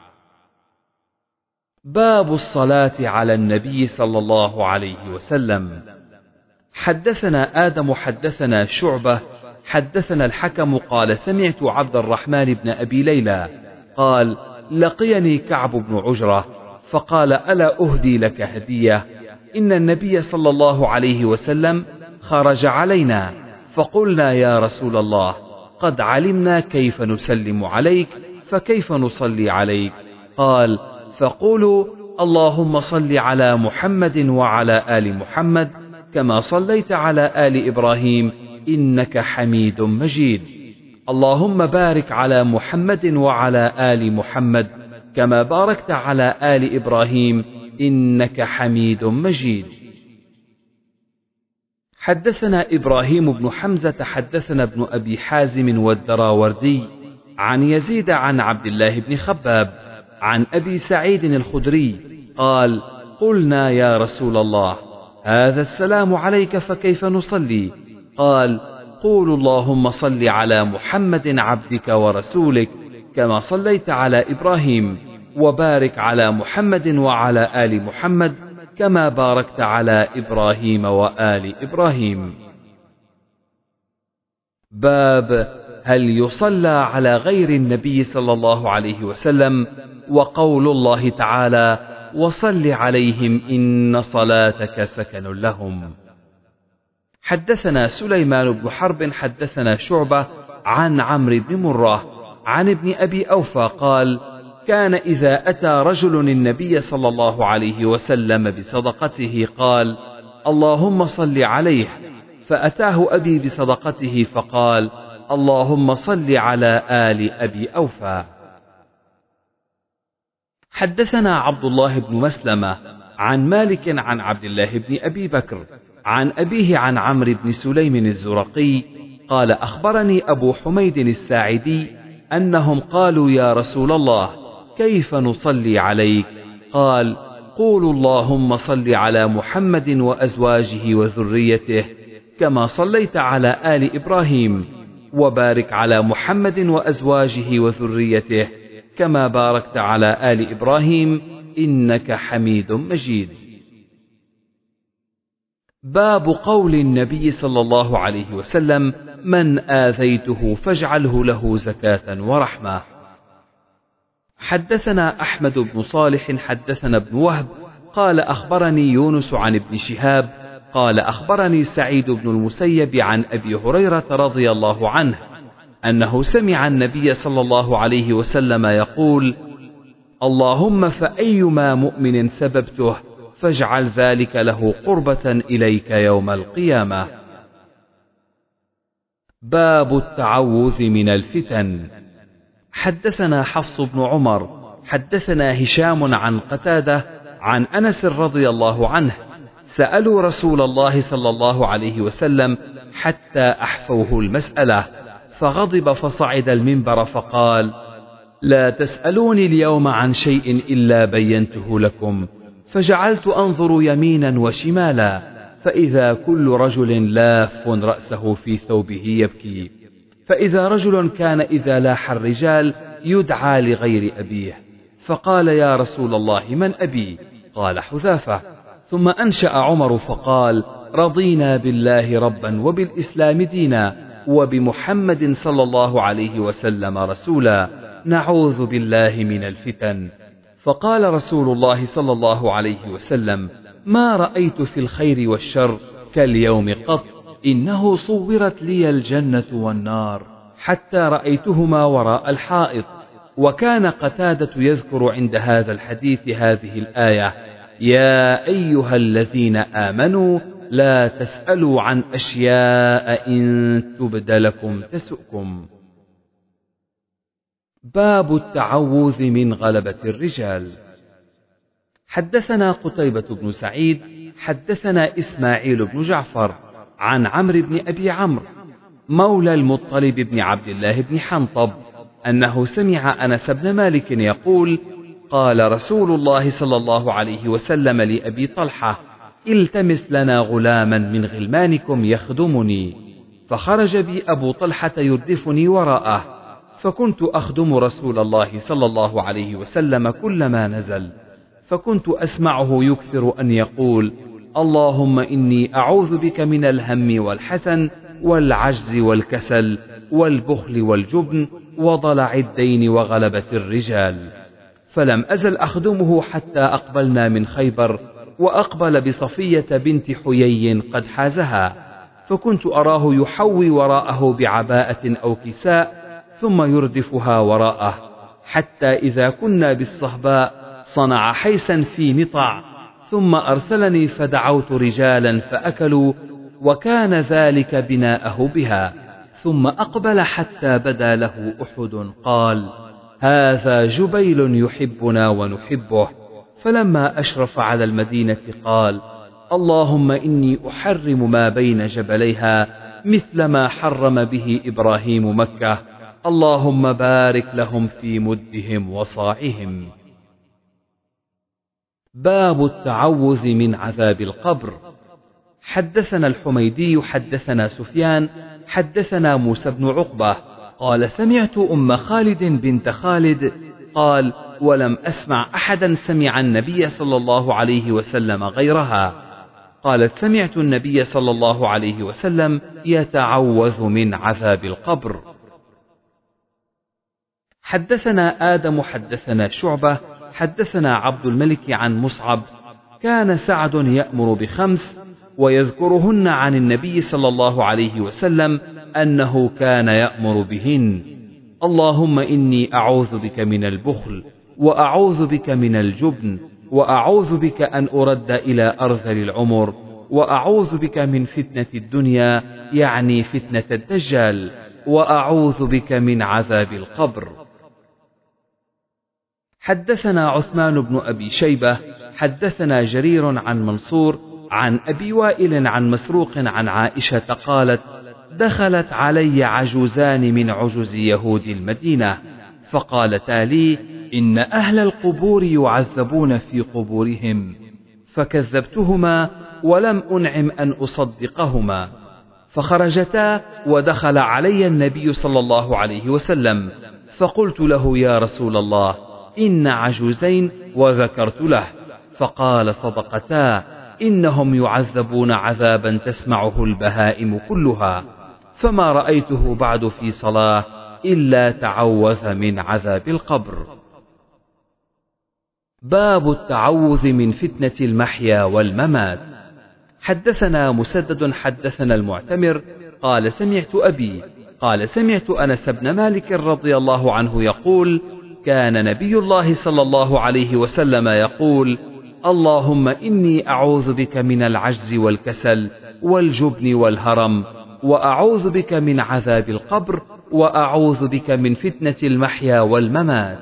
[SPEAKER 1] باب الصلاة على النبي صلى الله عليه وسلم. حدثنا آدم حدثنا شعبة حدثنا الحكم قال سمعت عبد الرحمن بن أبي ليلى قال لقيني كعب بن عجرة فقال ألا أهدي لك هدية؟ إن النبي صلى الله عليه وسلم خرج علينا فقلنا يا رسول الله قد علمنا كيف نسلم عليك فكيف نصلي عليك؟ قال فقولوا اللهم صل على محمد وعلى آل محمد كما صليت على آل إبراهيم إنك حميد مجيد، اللهم بارك على محمد وعلى آل محمد كما باركت على آل إبراهيم إنك حميد مجيد. حدثنا إبراهيم بن حمزة حدثنا ابن أبي حازم والدراوردي عن يزيد عن عبد الله بن خباب عن أبي سعيد الخدري قال قلنا يا رسول الله هذا السلام عليك فكيف نصلي؟ قال قول اللهم صل على محمد عبدك ورسولك كما صليت على إبراهيم وبارك على محمد وعلى آل محمد كما باركت على إبراهيم وآل إبراهيم. باب هل يصلى على غير النبي صلى الله عليه وسلم وقول الله تعالى وصل عليهم إن صلاتك سكن لهم. حدثنا سليمان بن حرب حدثنا شعبة عن عمرو بن مرة عن ابن أبي أوفى قال كان إذا أتى رجل النبي صلى الله عليه وسلم بصدقته قال اللهم صل عليه، فأتاه أبي بصدقته فقال اللهم صل على آل أبي أوفى. حدثنا عبد الله بن مسلمة عن مالك عن عبد الله بن أبي بكر عن أبيه عن عمرو بن سليم الزرقي قال أخبرني أبو حميد الساعدي أنهم قالوا يا رسول الله كيف نصلي عليك؟ قال قولوا اللهم صل على محمد وأزواجه وذريته كما صليت على آل إبراهيم وبارك على محمد وأزواجه وذريته كما باركت على آل إبراهيم إنك حميد مجيد. باب قول النبي صلى الله عليه وسلم من آذيته فاجعله له زكاة ورحمة. حدثنا أحمد بن صالح حدثنا ابن وهب قال أخبرني يونس عن ابن شهاب قال أخبرني سعيد بن المسيب عن أبي هريرة رضي الله عنه أنه سمع النبي صلى الله عليه وسلم يقول اللهم فأيما مؤمن سببته فاجعل ذلك له قربة إليك يوم القيامة. باب التعوذ من الفتن. حدثنا حفص بن عمر حدثنا هشام عن قتادة عن أنس رضي الله عنه سألوا رسول الله صلى الله عليه وسلم حتى أحفوه المسألة فغضب فصعد المنبر فقال: لا تسألوني اليوم عن شيء إلا بينته لكم. فجعلت أنظر يمينا وشمالا، فإذا كل رجل لاف رأسه في ثوبه يبكي، فإذا رجل كان إذا لاح الرجال يدعى لغير أبيه، فقال: يا رسول الله من أبي؟ قال: حذافة. ثم أنشأ عمر فقال: رضينا بالله ربا وبالإسلام دينا وبمحمد صلى الله عليه وسلم رسولا، نعوذ بالله من الفتن. فقال رسول الله صلى الله عليه وسلم: ما رأيت في الخير والشر كاليوم قط، إنه صورت لي الجنة والنار حتى رأيتهما وراء الحائط. وكان قتادة يذكر عند هذا الحديث هذه الآية: يا أيها الذين آمنوا لا تسألوا عن أشياء إن تبد لكم تسؤكم. باب التعوذ من غلبة الرجال. حدثنا قتيبة بن سعيد حدثنا إسماعيل بن جعفر عن عمرو بن أبي عمرو مولى المطلب بن عبد الله بن حنطب أنه سمع أنس بن مالك يقول: قال رسول الله صلى الله عليه وسلم لأبي طلحة: التمس لنا غلاما من غلمانكم يخدمني. فخرج بي أبو طلحة يردفني وراءه، فكنت أخدم رسول الله صلى الله عليه وسلم كلما نزل، فكنت أسمعه يكثر أن يقول: اللهم إني أعوذ بك من الهم والحزن والعجز والكسل والبخل والجبن وضلع الدين وغلبة الرجال. فلم أزل أخدمه حتى أقبلنا من خيبر، وأقبل بصفية بنت حيي قد حازها، فكنت أراه يحوي وراءه بعباءة أو كساء ثم يردفها وراءه، حتى إذا كنا بالصهباء صنع حيسا في مطع، ثم أرسلني فدعوت رجالا فأكلوا، وكان ذلك بناءه بها. ثم أقبل حتى بدا له أحد، قال: هذا جبيل يحبنا ونحبه. فلما أشرف على المدينة قال: اللهم إني أحرم ما بين جبليها مثل ما حرم به إبراهيم مكة، اللهم بارك لهم في مدهم وصاعهم. باب التعوذ من عذاب القبر. حدثنا الحميدي حدثنا سفيان حدثنا موسى بن عقبة قال: سمعت أم خالد بنت خالد قال: ولم أسمع أحدا سمع النبي صلى الله عليه وسلم غيرها. قالت: سمعت النبي صلى الله عليه وسلم يتعوذ من عذاب القبر. حدثنا آدم حدثنا شعبة حدثنا عبد الملك عن مصعب: كان سعد يأمر بخمس ويذكرهن عن النبي صلى الله عليه وسلم أنه كان يأمر بهن: اللهم إني أعوذ بك من البخل، وأعوذ بك من الجبن، وأعوذ بك أن أرد إلى أرذل العمر، وأعوذ بك من فتنة الدنيا يعني فتنة الدجال، وأعوذ بك من عذاب القبر. حدثنا عثمان بن أبي شيبة حدثنا جرير عن منصور عن أبي وائل عن مسروق عن عائشة قالت: دخلت علي عجوزان من عجز يهود المدينة، فقالتا لي: إن أهل القبور يعذبون في قبورهم، فكذبتهما ولم أنعم أن أصدقهما، فخرجتا ودخل علي النبي صلى الله عليه وسلم، فقلت له: يا رسول الله، إن عجوزين، وذكرت له، فقال: صدقتا، إنهم يعذبون عذابا تسمعه البهائم كلها، فما رأيته بعد في صلاة إلا تعوذ من عذاب القبر. باب التعوذ من فتنة المحيا والممات. حدثنا مسدد حدثنا المعتمر قال: سمعت أبي قال: سمعت أنس بن مالك رضي الله عنه يقول: كان نبي الله صلى الله عليه وسلم يقول: اللهم إني أعوذ بك من العجز والكسل والجبن والهرم، وأعوذ بك من عذاب القبر، وأعوذ بك من فتنة المحيا والممات.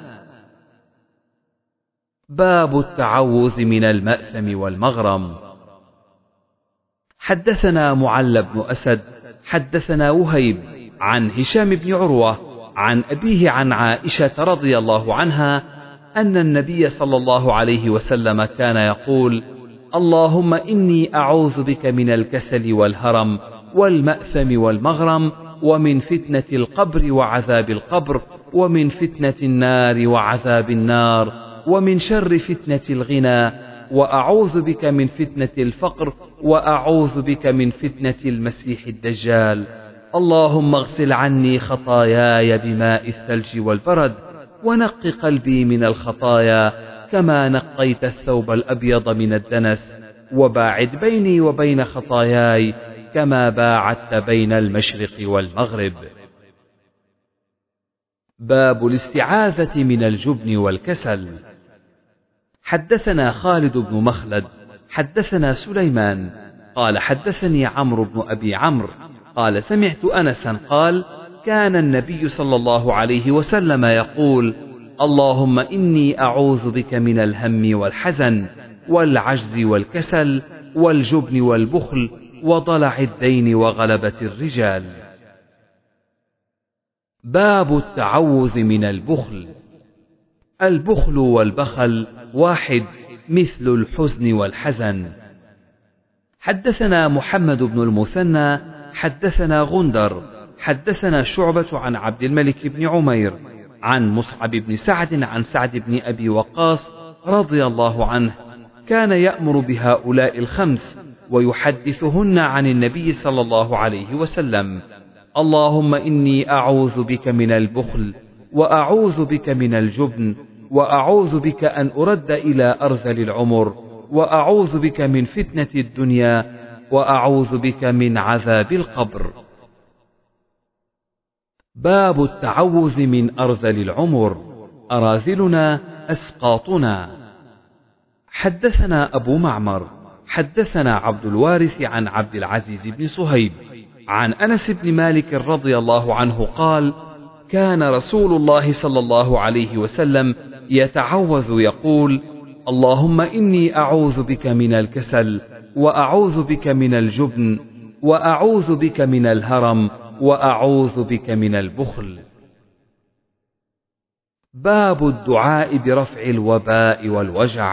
[SPEAKER 1] باب التعوذ من المأثم والمغرم. حدثنا معل بن أسد حدثنا وهيب عن هشام بن عروة عن أبيه عن عائشة رضي الله عنها أن النبي صلى الله عليه وسلم كان يقول: اللهم إني أعوذ بك من الكسل والهرم والمأثم والمغرم ومن فتنة القبر وعذاب القبر ومن فتنة النار وعذاب النار ومن شر فتنة الغنى وأعوذ بك من فتنة الفقر وأعوذ بك من فتنة المسيح الدجال. اللهم اغسل عني خطاياي بماء الثلج والبرد ونق قلبي من الخطايا كما نقيت الثوب الأبيض من الدنس وباعد بيني وبين خطاياي كما باعدت بين المشرق والمغرب. باب الاستعاذة من الجبن والكسل. حدثنا خالد بن مخلد حدثنا سليمان قال حدثني عمرو بن أبي عمرو قال سمعت أنسا قال: كان النبي صلى الله عليه وسلم يقول: اللهم إني أعوذ بك من الهم والحزن والعجز والكسل والجبن والبخل وضلع الدين وغلبة الرجال. باب التعوذ من البخل. البخل والبخل واحد، مثل الحزن والحزن. حدثنا محمد بن المثنى حدثنا غندر حدثنا شعبة عن عبد الملك بن عمير عن مصعب بن سعد عن سعد بن أبي وقاص رضي الله عنه كان يأمر بهؤلاء الخمس ويحدثهن عن النبي صلى الله عليه وسلم: اللهم إني أعوذ بك من البخل وأعوذ بك من الجبن وأعوذ بك أن أرد إلى أرذل العمر وأعوذ بك من فتنة الدنيا وأعوذ بك من عذاب القبر. باب التعوذ من أرذل العمر. أراذلنا أسقاطنا. حدثنا أبو معمر حدثنا عبد الوارث عن عبد العزيز بن صهيب عن أنس بن مالك رضي الله عنه قال: كان رسول الله صلى الله عليه وسلم يتعوذ يقول: اللهم إني أعوذ بك من الكسل وأعوذ بك من الجبن وأعوذ بك من الهرم وأعوذ بك من البخل. باب الدعاء برفع الوباء والوجع.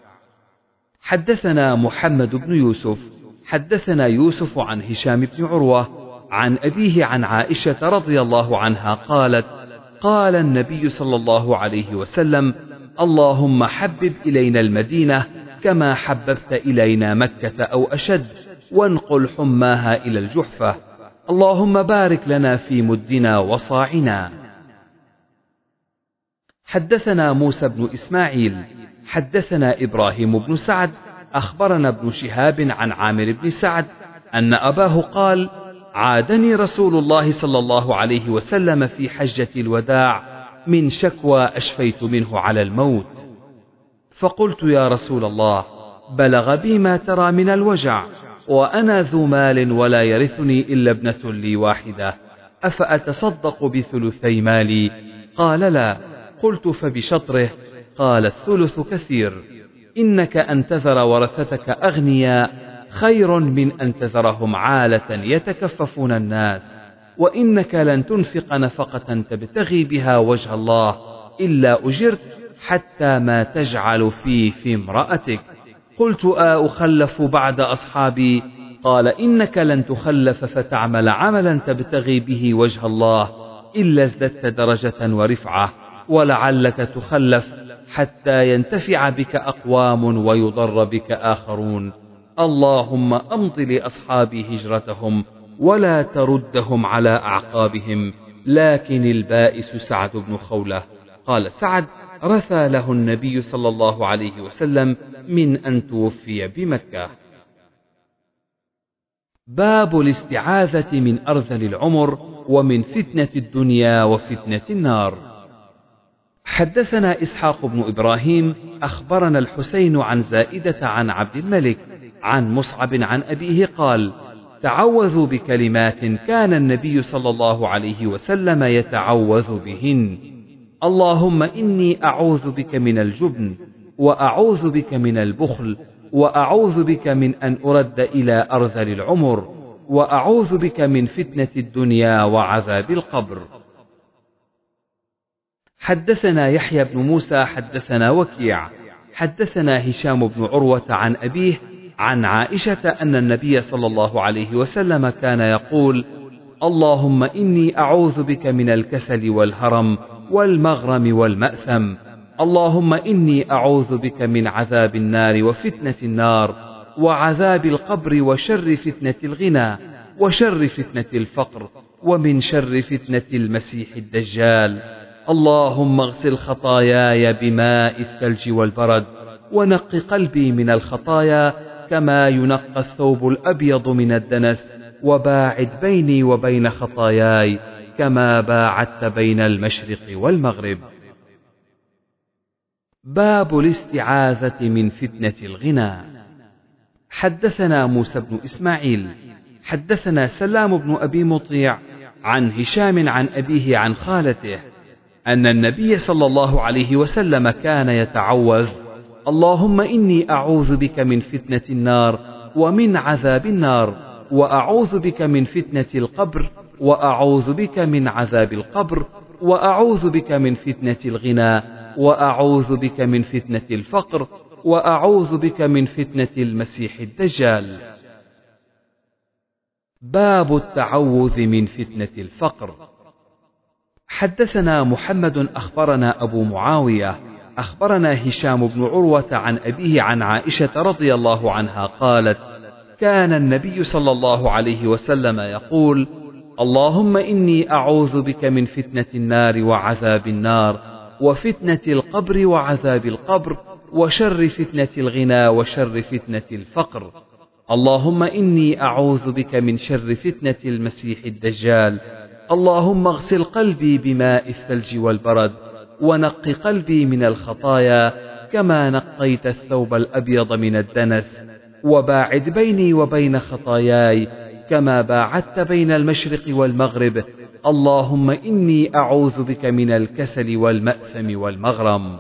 [SPEAKER 1] حدثنا محمد بن يوسف حدثنا يوسف عن هشام بن عروة عن أبيه عن عائشة رضي الله عنها قالت: قال النبي صلى الله عليه وسلم: اللهم حبب إلينا المدينة كما حببت إلينا مكة أو أشد، وانقل حماها إلى الجحفة. اللهم بارك لنا في مدنا وصاعنا. حدثنا موسى بن إسماعيل حدثنا إبراهيم بن سعد أخبرنا ابن شهاب عن عامر بن سعد أن أباه قال: عادني رسول الله صلى الله عليه وسلم في حجة الوداع من شكوى أشفيت منه على الموت، فقلت: يا رسول الله، بلغ بي ما ترى من الوجع، وأنا ذو مال ولا يرثني إلا ابنة لي واحدة، أفأتصدق بثلثي مالي؟ قال: لا. قلت: فبشطره؟ قال: الثلث كثير. إنك أن تذر ورثتك أغنياء خير من أن تذرهم عالة يتكففون الناس، وإنك لن تنفق نفقة تبتغي بها وجه الله إلا أجرت حتى ما تجعل في في امرأتك. قلت: أخلف بعد أصحابي؟ قال: إنك لن تخلف فتعمل عملا تبتغي به وجه الله إلا ازددت درجة ورفعة، ولعلك تخلف حتى ينتفع بك أقوام ويضر بك آخرون. اللهم أمض لأصحابي هجرتهم ولا تردهم على أعقابهم، لكن البائس سعد بن خولة. قال سعد: رثى له النبي صلى الله عليه وسلم من أن توفي بمكة. باب الاستعاذة من أرذل العمر ومن فتنة الدنيا وفتنة النار. حدثنا إسحاق بن إبراهيم أخبرنا الحسين عن زائدة عن عبد الملك عن مصعب عن أبيه قال: تعوذوا بكلمات كان النبي صلى الله عليه وسلم يتعوذ بهن: اللهم إني أعوذ بك من الجبن، وأعوذ بك من البخل، وأعوذ بك من أن أرد إلى أرذل العمر، وأعوذ بك من فتنة الدنيا وعذاب القبر. حدثنا يحيى بن موسى حدثنا وكيع حدثنا هشام بن عروة عن أبيه عن عائشة أن النبي صلى الله عليه وسلم كان يقول: اللهم إني أعوذ بك من الكسل والهرم والمغرم والمأثم. اللهم إني أعوذ بك من عذاب النار وفتنة النار وعذاب القبر وشر فتنة الغنى وشر فتنة الفقر ومن شر فتنة المسيح الدجال. اللهم اغسل خطاياي بماء الثلج والبرد ونق قلبي من الخطايا كما ينقى الثوب الأبيض من الدنس وباعد بيني وبين خطاياي كما باعدت بين المشرق والمغرب. باب الاستعاذة من فتنة الغنى. حدثنا موسى بن إسماعيل حدثنا سلام بن أبي مطيع عن هشام عن أبيه عن خالته أن النبي صلى الله عليه وسلم كان يتعوذ: اللهم إني أعوذ بك من فتنة النار ومن عذاب النار وأعوذ بك من فتنة القبر وأعوذ بك من عذاب القبر وأعوذ بك من فتنة الغنى وأعوذ بك من فتنة الفقر وأعوذ بك من فتنة المسيح الدجال. باب التعوذ من فتنة الفقر. حدثنا محمد أخبرنا أبو معاوية أخبرنا هشام بن عروة عن أبيه عن عائشة رضي الله عنها قالت: كان النبي صلى الله عليه وسلم يقول: اللهم إني أعوذ بك من فتنة النار وعذاب النار وفتنة القبر وعذاب القبر وشر فتنة الغنى وشر فتنة الفقر. اللهم إني أعوذ بك من شر فتنة المسيح الدجال. اللهم اغسل قلبي بماء الثلج والبرد ونق قلبي من الخطايا كما نقيت الثوب الأبيض من الدنس وباعد بيني وبين خطاياي كما باعدت بين المشرق والمغرب. اللهم إني أعوذ بك من الكسل والمأثم والمغرم.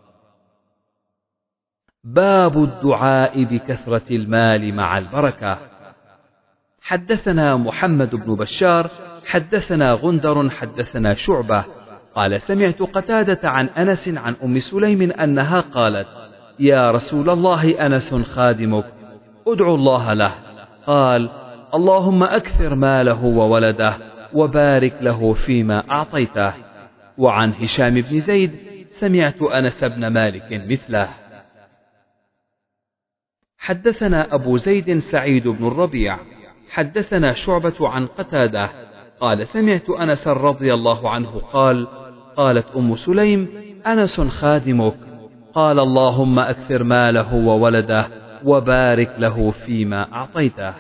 [SPEAKER 1] باب الدعاء بكثرة المال مع البركة. حدثنا محمد بن بشار حدثنا غندر حدثنا شعبة قال: سمعت قتادة عن أنس عن أم سليم أنها قالت: يا رسول الله، أنس خادمك، ادعو الله له. قال: اللهم أكثر ماله وولده وبارك له فيما أعطيته. وعن هشام بن زيد سمعت أنس بن مالك مثله. حدثنا أبو زيد سعيد بن الربيع حدثنا شعبة عن قتادة قال: سمعت أنس رضي الله عنه قال: قالت أم سليم: أنس خادمك. قال: اللهم أكثر ماله وولده وبارك له فيما أعطيته.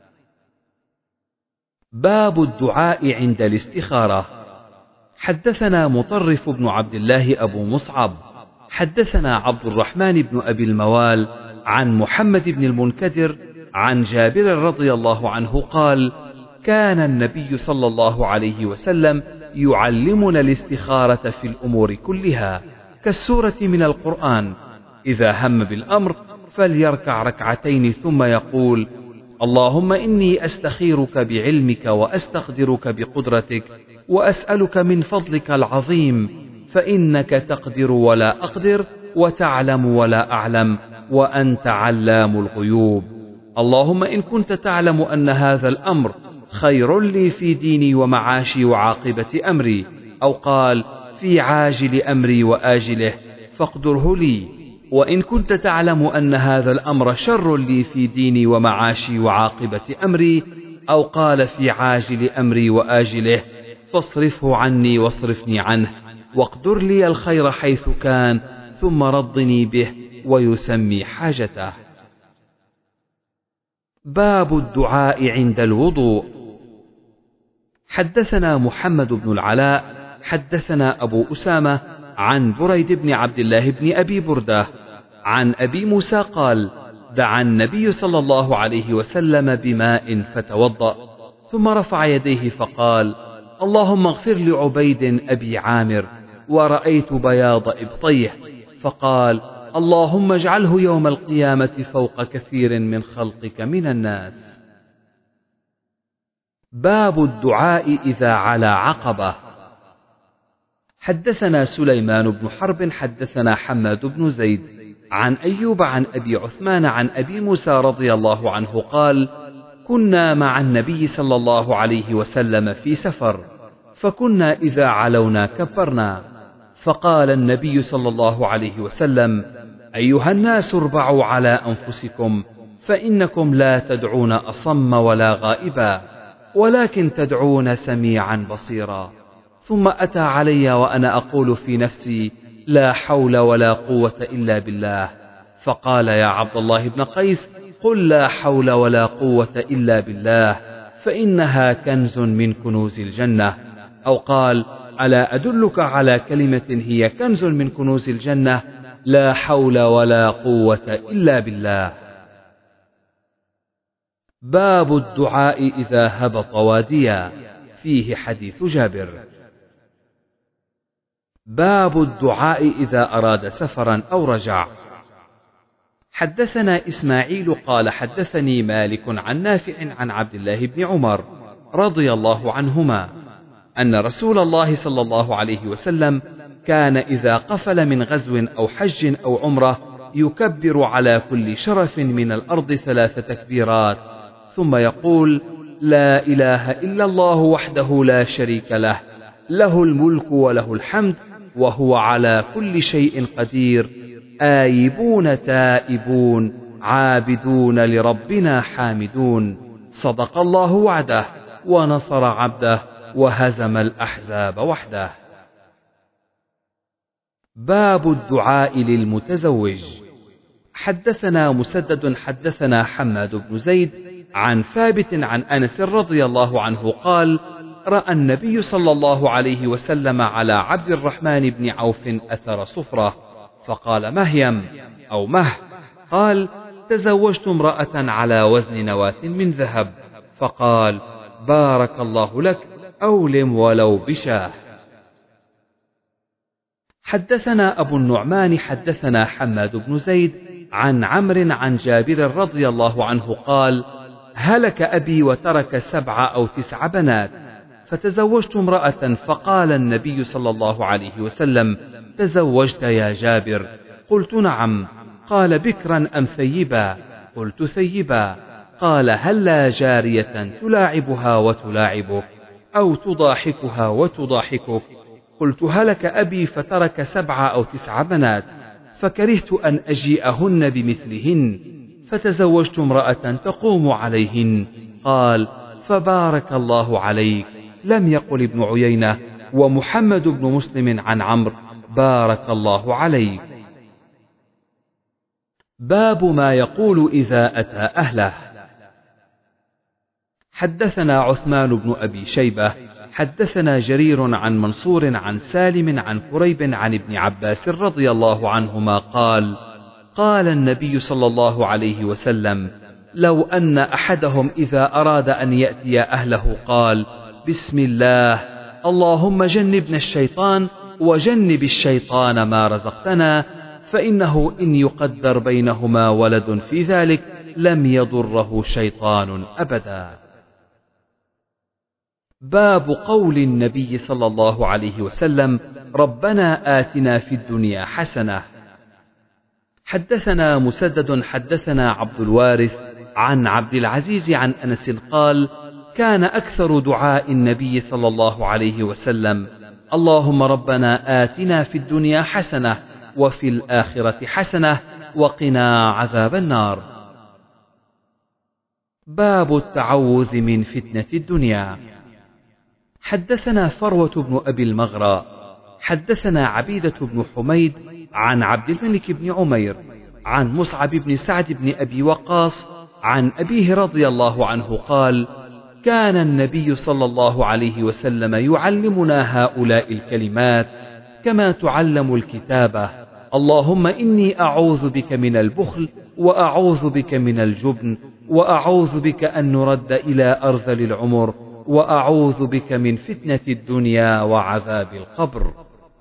[SPEAKER 1] باب الدعاء عند الاستخارة. حدثنا مطرف بن عبد الله أبو مصعب حدثنا عبد الرحمن بن أبي الموال عن محمد بن المنكدر عن جابر رضي الله عنه قال: كان النبي صلى الله عليه وسلم يعلمنا الاستخارة في الأمور كلها كالسورة من القرآن. إذا هم بالأمر فليركع ركعتين ثم يقول: اللهم إني أستخيرك بعلمك وأستقدرك بقدرتك وأسألك من فضلك العظيم، فإنك تقدر ولا أقدر وتعلم ولا أعلم وأنت علام الغيوب. اللهم إن كنت تعلم أن هذا الأمر خير لي في ديني ومعاشي وعاقبة أمري، أو قال في عاجل أمري وآجله، فاقدره لي. وإن كنت تعلم أن هذا الأمر شر لي في ديني ومعاشي وعاقبة أمري، أو قال في عاجل أمري وآجله، فاصرفه عني واصرفني عنه، واقدر لي الخير حيث كان، ثم رضني به، ويسمي حاجته. باب الدعاء عند الوضوء. حدثنا محمد بن العلاء حدثنا أبو أسامة عن بريد بن عبد الله بن أبي بردة عن أبي موسى قال: دعا النبي صلى الله عليه وسلم بماء فتوضأ، ثم رفع يديه فقال: اللهم اغفر لعبيد أبي عامر. ورأيت بياض إبطيه، فقال: اللهم اجعله يوم القيامة فوق كثير من خلقك من الناس. باب الدعاء إذا علا عقبة. حدثنا سليمان بن حرب حدثنا حماد بن زيد عن أيوب عن أبي عثمان عن أبي موسى رضي الله عنه قال: كنا مع النبي صلى الله عليه وسلم في سفر، فكنا إذا علونا كبرنا، فقال النبي صلى الله عليه وسلم: أيها الناس اربعوا على أنفسكم، فإنكم لا تدعون أصم ولا غائبا، ولكن تدعون سميعا بصيرا. ثم أتى علي وأنا أقول في نفسي: لا حول ولا قوة إلا بالله، فقال: يا عبد الله بن قيس، قل لا حول ولا قوة إلا بالله، فإنها كنز من كنوز الجنة. أو قال: ألا أدلك على كلمة هي كنز من كنوز الجنة؟ لا حول ولا قوة إلا بالله. باب الدعاء إذا هبط واديا، فيه حديث جابر. باب الدعاء إذا أراد سفرا أو رجع. حدثنا إسماعيل قال حدثني مالك عن نافع عن عبد الله بن عمر رضي الله عنهما أن رسول الله صلى الله عليه وسلم كان إذا قفل من غزو أو حج أو عمرة يكبر على كل شرف من الأرض ثلاث تكبيرات، ثم يقول: لا إله إلا الله وحده لا شريك له، له الملك وله الحمد وهو على كل شيء قدير، آيبون تائبون عابدون لربنا حامدون، صدق الله وعده ونصر عبده وهزم الأحزاب وحده. باب الدعاء للمتزوج. حدثنا مسدد حدثنا حماد بن زيد عن ثابت عن أنس رضي الله عنه قال: رأى النبي صلى الله عليه وسلم على عبد الرحمن بن عوف أثر صفرة، فقال: مهيم أو مه. قال: تزوجت امرأة على وزن نواة من ذهب، فقال: بارك الله لك، أولم ولو بشاه. حدثنا أبو النعمان حدثنا حماد بن زيد عن عمرو عن جابر رضي الله عنه قال: هلك أبي وترك سبع أو تسع بنات، فتزوجت امرأة، فقال النبي صلى الله عليه وسلم: تزوجت يا جابر؟ قلت: نعم. قال: بكرا أم ثيبا؟ قلت: ثيبا. قال: هلا جارية تلاعبها وتلاعبك، أو تضاحكها وتضاحكك؟ قلت: هلك أبي فترك سبع أو تسع بنات، فكرهت أن أجيئهن بمثلهن، فتزوجت امرأة تقوم عليهن. قال: فبارك الله عليك. لم يقل ابن عيينة ومحمد بن مسلم عن عمرو: بارك الله عليك. باب ما يقول إذا أتى أهله. حدثنا عثمان بن أبي شيبة حدثنا جرير عن منصور عن سالم عن كريب عن ابن عباس رضي الله عنهما قال: قال النبي صلى الله عليه وسلم: لو أن أحدهم إذا أراد أن يأتي أهله قال: بسم الله، اللهم جنبنا الشيطان وجنب الشيطان ما رزقتنا، فإنه إن يقدر بينهما ولد في ذلك لم يضره شيطان أبدا. باب قول النبي صلى الله عليه وسلم: ربنا آتنا في الدنيا حسنة. حدثنا مسدد حدثنا عبد الوارث عن عبد العزيز عن أنس قال: كان أكثر دعاء النبي صلى الله عليه وسلم: اللهم ربنا آتنا في الدنيا حسنة وفي الآخرة حسنة وقنا عذاب النار. باب التعوذ من فتنة الدنيا. حدثنا فروة بن أبي المغرى حدثنا عبيدة بن حميد عن عبد الملك بن عمير عن مصعب بن سعد بن أبي وقاص عن أبيه رضي الله عنه قال: كان النبي صلى الله عليه وسلم يعلمنا هؤلاء الكلمات كما تعلم الكتابة: اللهم إني أعوذ بك من البخل، وأعوذ بك من الجبن، وأعوذ بك أن نرد إلى أرذل العمر، وأعوذ بك من فتنة الدنيا وعذاب القبر.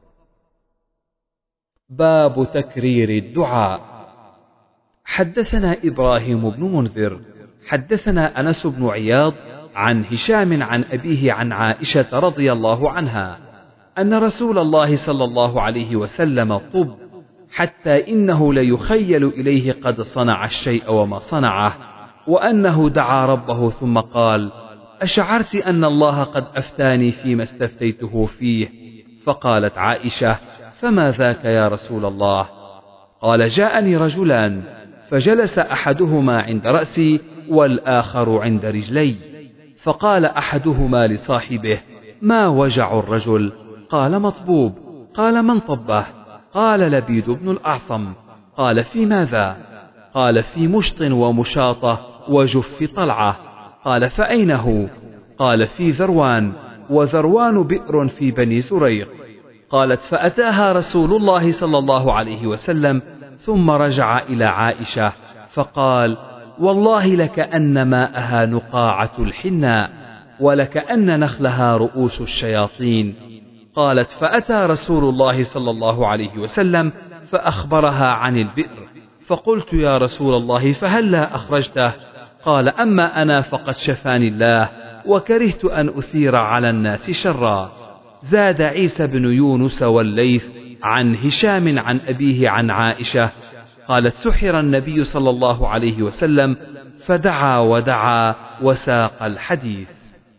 [SPEAKER 1] باب تكرير الدعاء. حدثنا إبراهيم بن منذر حدثنا أنس بن عياض عن هشام عن أبيه عن عائشة رضي الله عنها أن رسول الله صلى الله عليه وسلم طب حتى إنه ليخيل إليه قد صنع الشيء وما صنعه، وأنه دعا ربه ثم قال: أشعرت أن الله قد أفتاني فيما استفتيته فيه؟ فقالت عائشة: فما ذاك يا رسول الله؟ قال: جاءني رجلان فجلس أحدهما عند رأسي والآخر عند رجلي، فقال أحدهما لصاحبه: ما وجع الرجل؟ قال: مطبوب. قال: من طبه؟ قال: لبيد بن الأعصم. قال: في ماذا؟ قال: في مشط ومشاطة وجف طلعة. قال: فأين هو؟ قال: في ذروان، وذروان بئر في بني زريق. قالت: فأتاها رسول الله صلى الله عليه وسلم ثم رجع إلى عائشة فقال: والله لكأن ماءها نقاعة الحناء، ولكأن نخلها رؤوس الشياطين. قالت: فأتى رسول الله صلى الله عليه وسلم فأخبرها عن البئر، فقلت: يا رسول الله فهلا أخرجته؟ قال: أما أنا فقد شفاني الله، وكرهت أن أثير على الناس شرا. زاد عيسى بن يونس والليث عن هشام عن أبيه عن عائشة قالت: سحر النبي صلى الله عليه وسلم فدعا ودعا وساق الحديث.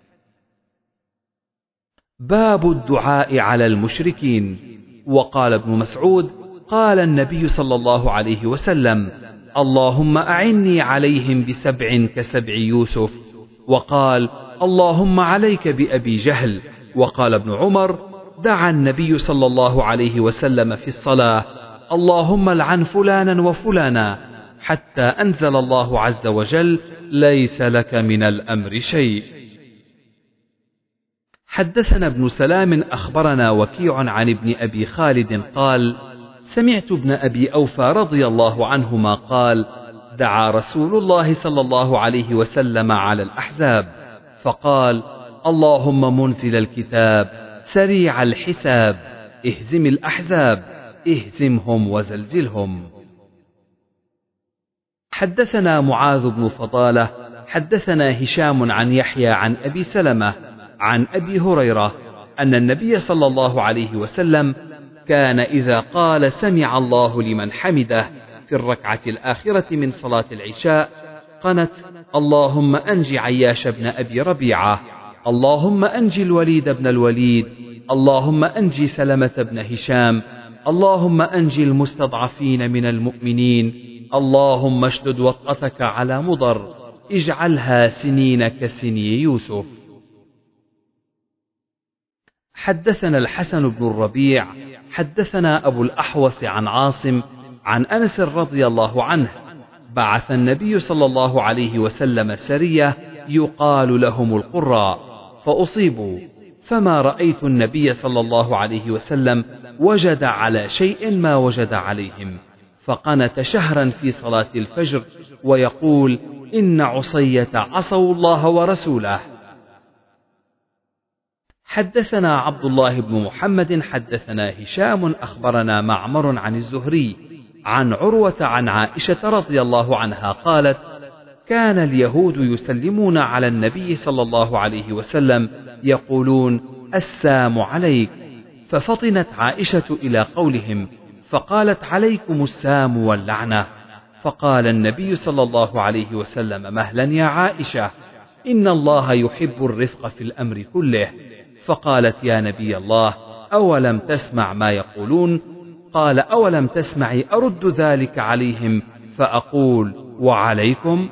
[SPEAKER 1] باب الدعاء على المشركين. وقال ابن مسعود: قال النبي صلى الله عليه وسلم: اللهم أعني عليهم بسبع كسبع يوسف. وقال: اللهم عليك بأبي جهل. وقال ابن عمر: دعا النبي صلى الله عليه وسلم في الصلاة: اللهم لعن فلانا وفلانا، حتى أنزل الله عز وجل: ليس لك من الأمر شيء. حدثنا ابن سلام أخبرنا وكيع عن ابن أبي خالد قال: سمعت ابن أبي أوفى رضي الله عنهما قال: دعا رسول الله صلى الله عليه وسلم على الأحزاب فقال: اللهم منزل الكتاب سريع الحساب اهزم الأحزاب اهزمهم وزلزلهم. حدثنا معاذ بن فضالة حدثنا هشام عن يحيى عن أبي سلمة عن أبي هريرة أن النبي صلى الله عليه وسلم كان إذا قال سمع الله لمن حمده في الركعة الآخرة من صلاة العشاء قنت: اللهم أنج عياش بن أبي ربيعة، اللهم أنج الوليد بن الوليد، اللهم أنج سلمة بن هشام، اللهم أنج المستضعفين من المؤمنين، اللهم اشدد وطأتك على مضر، اجعلها سنين كسني يوسف. حدثنا الحسن بن الربيع حدثنا أبو الأحوص عن عاصم عن أنس رضي الله عنه: بعث النبي صلى الله عليه وسلم سرية يقال لهم القراء فأصيبوا، فما رأيت النبي صلى الله عليه وسلم وجد على شيء ما وجد عليهم، فقنت شهرا في صلاة الفجر ويقول: إن عصية عصوا الله ورسوله. حدثنا عبد الله بن محمد حدثنا هشام أخبرنا معمر عن الزهري عن عروة عن عائشة رضي الله عنها قالت: كان اليهود يسلمون على النبي صلى الله عليه وسلم يقولون: السام عليك، ففطنت عائشة إلى قولهم فقالت: عليكم السام واللعنة. فقال النبي صلى الله عليه وسلم: مهلا يا عائشة، إن الله يحب الرفق في الأمر كله. فقالت: يا نبي الله، أولم تسمع ما يقولون؟ قال: أولم تسمعي أرد ذلك عليهم فأقول: وعليكم؟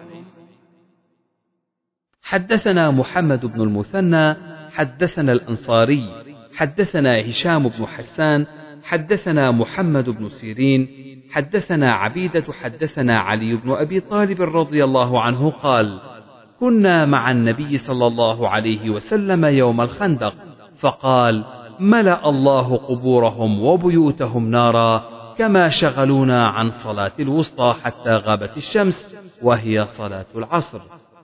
[SPEAKER 1] حدثنا محمد بن المثنى حدثنا الأنصاري حدثنا هشام بن حسان حدثنا محمد بن سيرين حدثنا عبيدة حدثنا علي بن أبي طالب رضي الله عنه قال: كنا مع النبي صلى الله عليه وسلم يوم الخندق، فقال: ملأ الله قبورهم وبيوتهم نارا كما شغلونا عن صلاة الوسطى حتى غابت الشمس وهي صلاة العصر.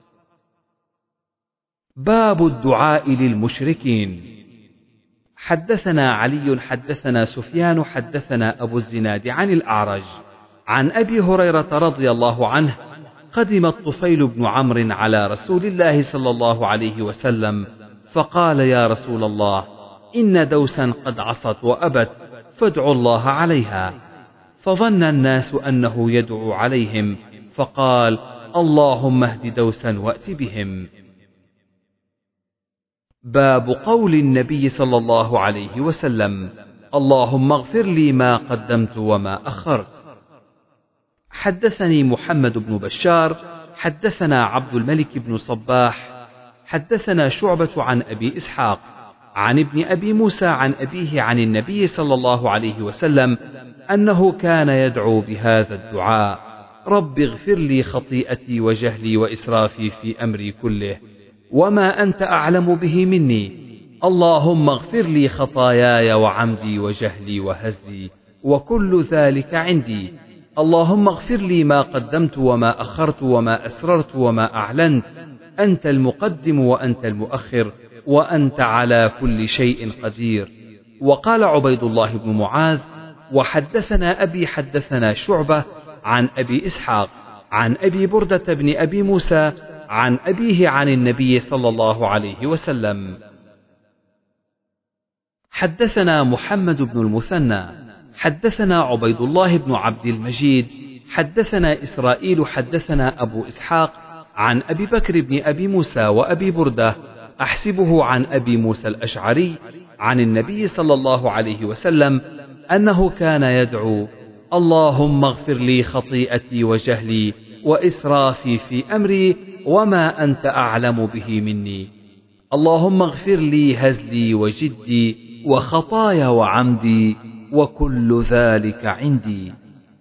[SPEAKER 1] باب الدعاء للمشركين. حدثنا علي حدثنا سفيان حدثنا أبو الزناد عن الأعرج عن أبي هريرة رضي الله عنه قدم الطفيل بن عمرو على رسول الله صلى الله عليه وسلم فقال: يا رسول الله، إن دوسا قد عصت وأبت، فادعوا الله عليها. فظن الناس أنه يدعو عليهم، فقال: اللهم اهد دوسا وأت بهم. باب قول النبي صلى الله عليه وسلم: اللهم اغفر لي ما قدمت وما أخرت. حدثني محمد بن بشار حدثنا عبد الملك بن صباح حدثنا شعبة عن أبي إسحاق عن ابن أبي موسى عن أبيه عن النبي صلى الله عليه وسلم أنه كان يدعو بهذا الدعاء: رب اغفر لي خطيئتي وجهلي وإسرافي في أمري كله، وما أنت أعلم به مني، اللهم اغفر لي خطاياي وعمدي وجهلي وهزلي، وكل ذلك عندي، اللهم اغفر لي ما قدمت وما أخرت وما أسررت وما أعلنت، أنت المقدم وأنت المؤخر، وأنت على كل شيء قدير. وقال عبيد الله بن معاذ: وحدثنا أبي حدثنا شعبة عن أبي إسحاق عن أبي بردة بن أبي موسى عن أبيه عن النبي صلى الله عليه وسلم. حدثنا محمد بن المثنى حدثنا عبيد الله بن عبد المجيد حدثنا إسرائيل حدثنا أبو إسحاق عن أبي بكر بن أبي موسى وأبي بردة أحسبه عن أبي موسى الأشعري عن النبي صلى الله عليه وسلم أنه كان يدعو: اللهم اغفر لي خطيئتي وجهلي وإسرافي في أمري، وما أنت أعلم به مني، اللهم اغفر لي هزلي وجدي وخطايا وعمدي، وكل ذلك عندي.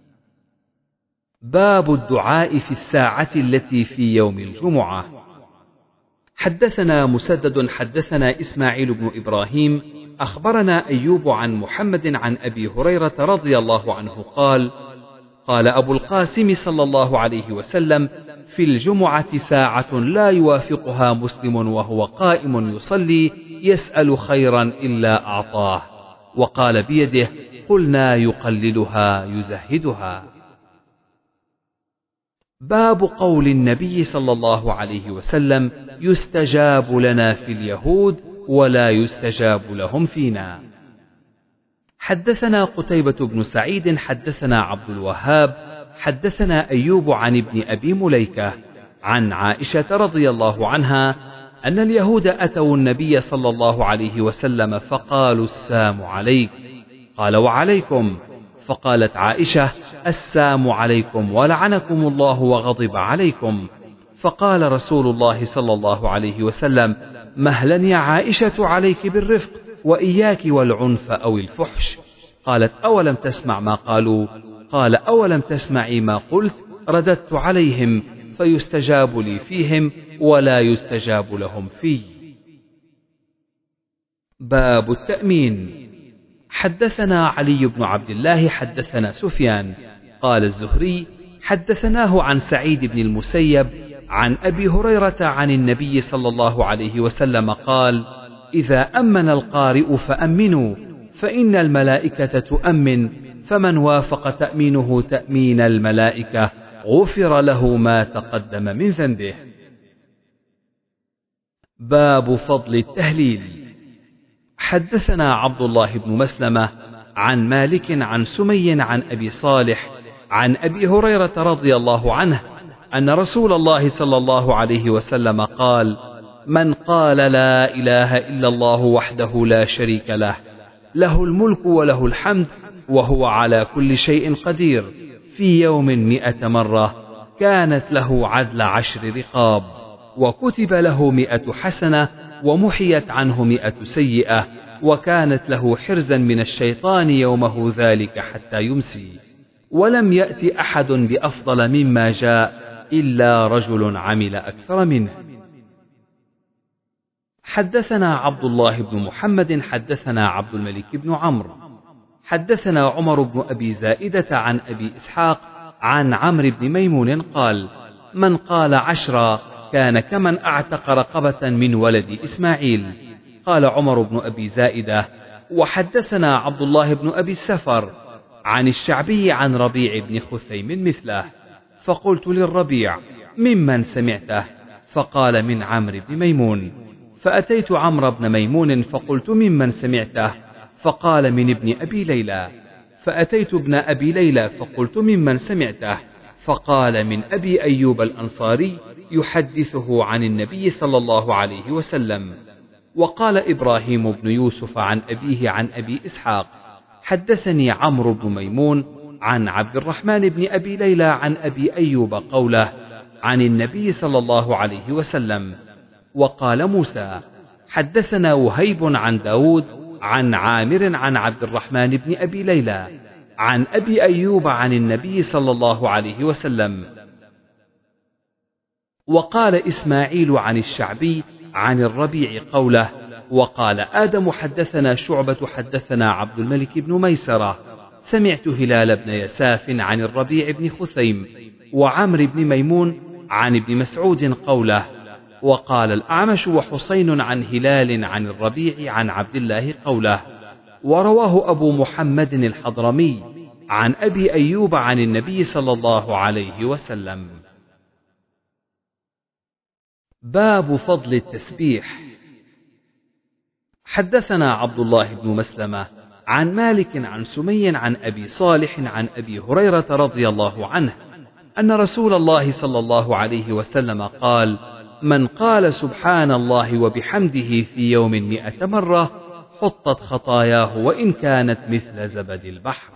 [SPEAKER 1] باب الدعاء في الساعة التي في يوم الجمعة. حدثنا مسدد حدثنا إسماعيل بن إبراهيم أخبرنا أيوب عن محمد عن أبي هريرة رضي الله عنه قال: قال أبو القاسم صلى الله عليه وسلم: في الجمعة ساعة لا يوافقها مسلم وهو قائم يصلي يسأل خيرا إلا أعطاه. وقال بيده: قلنا يقللها يزهدها. باب قول النبي صلى الله عليه وسلم: يستجاب لنا في اليهود ولا يستجاب لهم فينا. حدثنا قتيبة بن سعيد حدثنا عبد الوهاب حدثنا أيوب عن ابن أبي مليكة عن عائشة رضي الله عنها أن اليهود أتوا النبي صلى الله عليه وسلم فقالوا: السام عليك. قال: وعليكم. فقالت عائشة: السام عليكم ولعنكم الله وغضب عليكم. فقال رسول الله صلى الله عليه وسلم: مهلا يا عائشة عليك بالرفق، وإياك والعنف أو الفحش. قالت: أولم تسمع ما قالوا؟ قال: أولم تسمعي ما قلت؟ رددت عليهم فيستجاب لي فيهم ولا يستجاب لهم في. باب التأمين. حدثنا علي بن عبد الله حدثنا سفيان قال الزهري حدثناه عن سعيد بن المسيب عن أبي هريرة عن النبي صلى الله عليه وسلم قال: إذا أمن القارئ فأمنوا، فإن الملائكة تؤمن، فمن وافق تأمينه تأمين الملائكة غفر له ما تقدم من ذنبه. باب فضل التهليل. حدثنا عبد الله بن مسلمة عن مالك عن سمي عن أبي صالح عن أبي هريرة رضي الله عنه أن رسول الله صلى الله عليه وسلم قال: من قال لا إله إلا الله وحده لا شريك له، له الملك وله الحمد وهو على كل شيء قدير، في يوم مئة مرة، كانت له عدل عشر رقاب، وكتب له مئة حسنة، ومحيت عنه مئة سيئة، وكانت له حرزا من الشيطان يومه ذلك حتى يمسي، ولم يأت أحد بأفضل مما جاء إلا رجل عمل أكثر منه. حدثنا عبد الله بن محمد حدثنا عبد الملك بن عمرو حدثنا عمر بن أبي زائدة عن أبي إسحاق عن عمرو بن ميمون قال: من قال عشرا كان كمن أعتق رقبة من ولد إسماعيل. قال عمر بن أبي زائدة: وحدثنا عبد الله بن أبي السفر عن الشعبي عن ربيع بن خثيم مثله. فقلت للربيع: ممن سمعته؟ فقال من عمرو بن ميمون. فأتيت عمرو بن ميمون فقلت ممن سمعته؟ فقال من ابن أبي ليلى. فأتيت ابن أبي ليلى فقلت ممن سمعته؟ فقال من أبي أيوب الأنصاري يحدثه عن النبي صلى الله عليه وسلم. وقال إبراهيم بن يوسف عن أبيه عن أبي إسحاق حدثني عمرو بن ميمون عن عبد الرحمن بن أبي ليلى عن أبي أيوب قوله عن النبي صلى الله عليه وسلم. وقال موسى حدثنا وهيب عن داود عن عامر عن عبد الرحمن بن أبي ليلى عن أبي أيوب عن النبي صلى الله عليه وسلم. وقال إسماعيل عن الشعبي عن الربيع قوله. وقال آدم حدثنا شعبة حدثنا عبد الملك بن ميسرة سمعت هلال بن يساف عن الربيع بن خثيم وعمر بن ميمون عن ابن مسعود قوله. وقال الأعمش وحسين عن هلال عن الربيع عن عبد الله قوله. ورواه أبو محمد الحضرمي عن أبي أيوب عن النبي صلى الله عليه وسلم. باب فضل التسبيح. حدثنا عبد الله بن مسلمة عن مالك عن سمي عن أبي صالح عن أبي هريرة رضي الله عنه أن رسول الله صلى الله عليه وسلم قال من قال سبحان الله وبحمده في يوم مئة مرة حطت خطاياه وإن كانت مثل زبد البحر.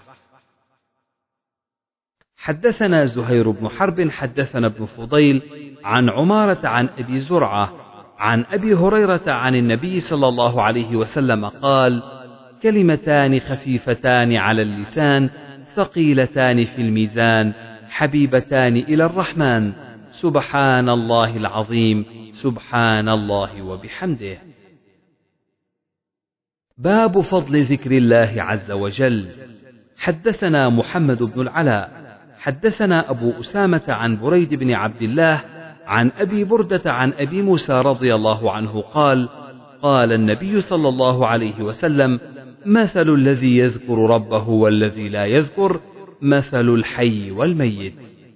[SPEAKER 1] حدثنا زهير بن حرب حدثنا ابن فضيل عن عمارة عن أبي زرعة عن أبي هريرة عن النبي صلى الله عليه وسلم قال كلمتان خفيفتان على اللسان ثقيلتان في الميزان حبيبتان إلى الرحمن سبحان الله العظيم سبحان الله وبحمده. باب فضل ذكر الله عز وجل. حدثنا محمد بن العلاء حدثنا أبو أسامة عن بريد بن عبد الله عن أبي بردة عن أبي موسى رضي الله عنه قال قال النبي صلى الله عليه وسلم مثل الذي يذكر ربه والذي لا يذكر مثل الحي والميت.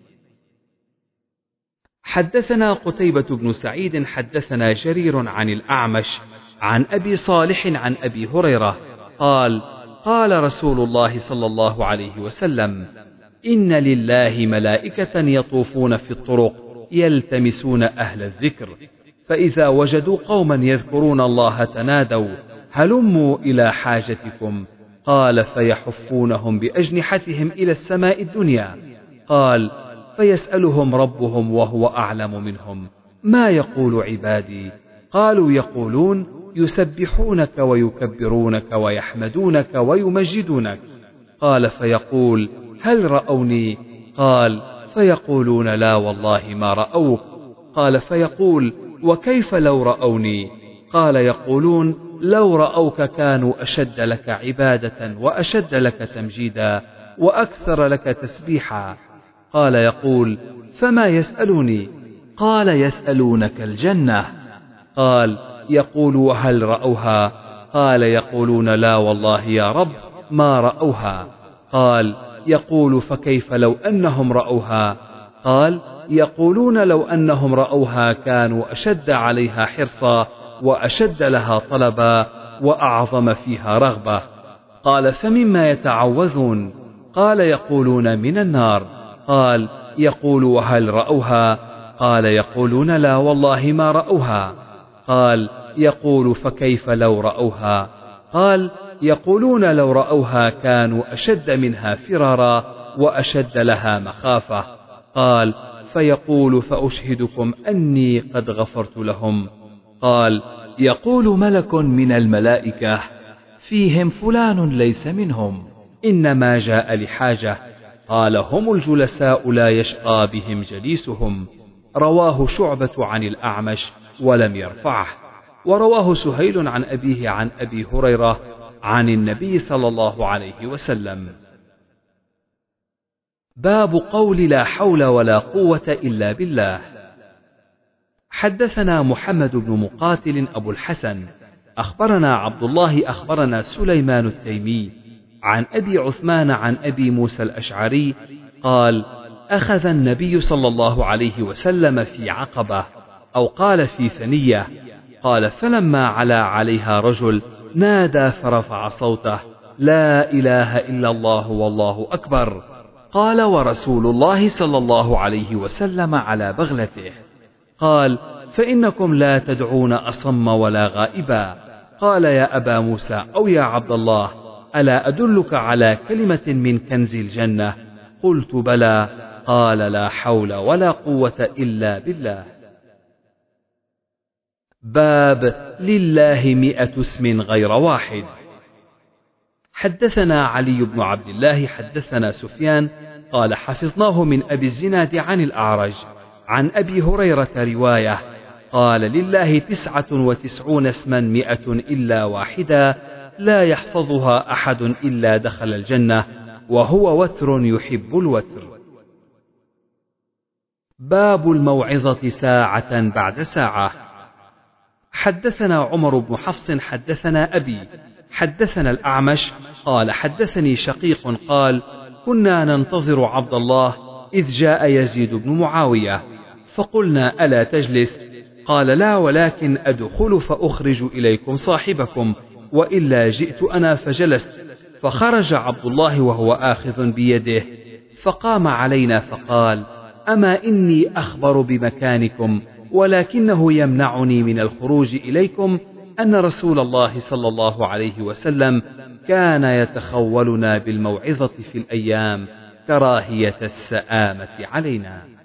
[SPEAKER 1] حدثنا قتيبة بن سعيد حدثنا جرير عن الأعمش عن أبي صالح عن أبي هريرة قال قال رسول الله صلى الله عليه وسلم إن لله ملائكة يطوفون في الطرق يلتمسون أهل الذكر فإذا وجدوا قوما يذكرون الله تنادوا هلموا إلى حاجتكم قال فيحفونهم بأجنحتهم إلى السماء الدنيا قال فيسألهم ربهم وهو أعلم منهم ما يقول عبادي قالوا يقولون يسبحونك ويكبرونك ويحمدونك ويمجدونك قال فيقول هل رأوني قال فيقولون لا والله ما رأوك قال فيقول وكيف لو رأوني قال يقولون لو رأوك كانوا أشد لك عبادة وأشد لك تمجيدا وأكثر لك تسبيحا قال يقول فما يسألوني قال يسألونك الجنة قال يقول وهل رأوها قال يقولون لا والله يا رب ما رأوها قال يقول فكيف لو أنهم رأوها قال يقولون لو أنهم رأوها كانوا أشد عليها حرصا وأشد لها طلبا وأعظم فيها رغبة قال فمما يتعوذون قال يقولون من النار قال يقول وهل رأوها قال يقولون لا والله ما رأوها قال يقول فكيف لو رأوها قال يقولون لو رأوها كانوا أشد منها فرارا وأشد لها مخافة قال فيقول فأشهدكم أني قد غفرت لهم قال يقول ملك من الملائكة فيهم فلان ليس منهم إنما جاء لحاجة قال هم الجلساء لا يشقى بهم جليسهم رواه شعبة عن الأعمش ولم يرفعه ورواه سهيل عن أبيه عن أبي هريرة عن النبي صلى الله عليه وسلم. باب قول لا حول ولا قوة إلا بالله. حدثنا محمد بن مقاتل أبو الحسن أخبرنا عبد الله أخبرنا سليمان التيمي عن أبي عثمان عن أبي موسى الأشعري قال أخذ النبي صلى الله عليه وسلم في عقبة، أو قال في ثنية. قال فلما علا عليها رجل نادى فرفع صوته: لا إله إلا الله والله أكبر. قال ورسول الله صلى الله عليه وسلم على بغلته. قال فإنكم لا تدعون أصم ولا غائبا. قال يا أبا موسى أو يا عبد الله، ألا أدلك على كلمة من كنز الجنة؟ قلت بلى. قال لا حول ولا قوة إلا بالله. باب لله مئة اسم غير واحد. حدثنا علي بن عبد الله حدثنا سفيان قال حفظناه من أبي الزناد عن الأعرج عن أبي هريرة رواية قال لله تسعة وتسعون اسما مئة إلا واحدا لا يحفظها أحد إلا دخل الجنة وهو وتر يحب الوتر. باب الموعظة ساعة بعد ساعة. حدثنا عمر بن حفص حدثنا أبي حدثنا الأعمش قال حدثني شقيق قال كنا ننتظر عبد الله إذ جاء يزيد بن معاوية فقلنا ألا تجلس؟ قال لا، ولكن أدخل فأخرج إليكم صاحبكم، وإلا جئت أنا فجلست. فخرج عبد الله وهو آخذ بيده فقام علينا فقال أما إني أخبر بمكانكم، ولكنه يمنعني من الخروج إليكم أن رسول الله صلى الله عليه وسلم كان يتخولنا بالموعظة في الأيام كراهية السآمة علينا.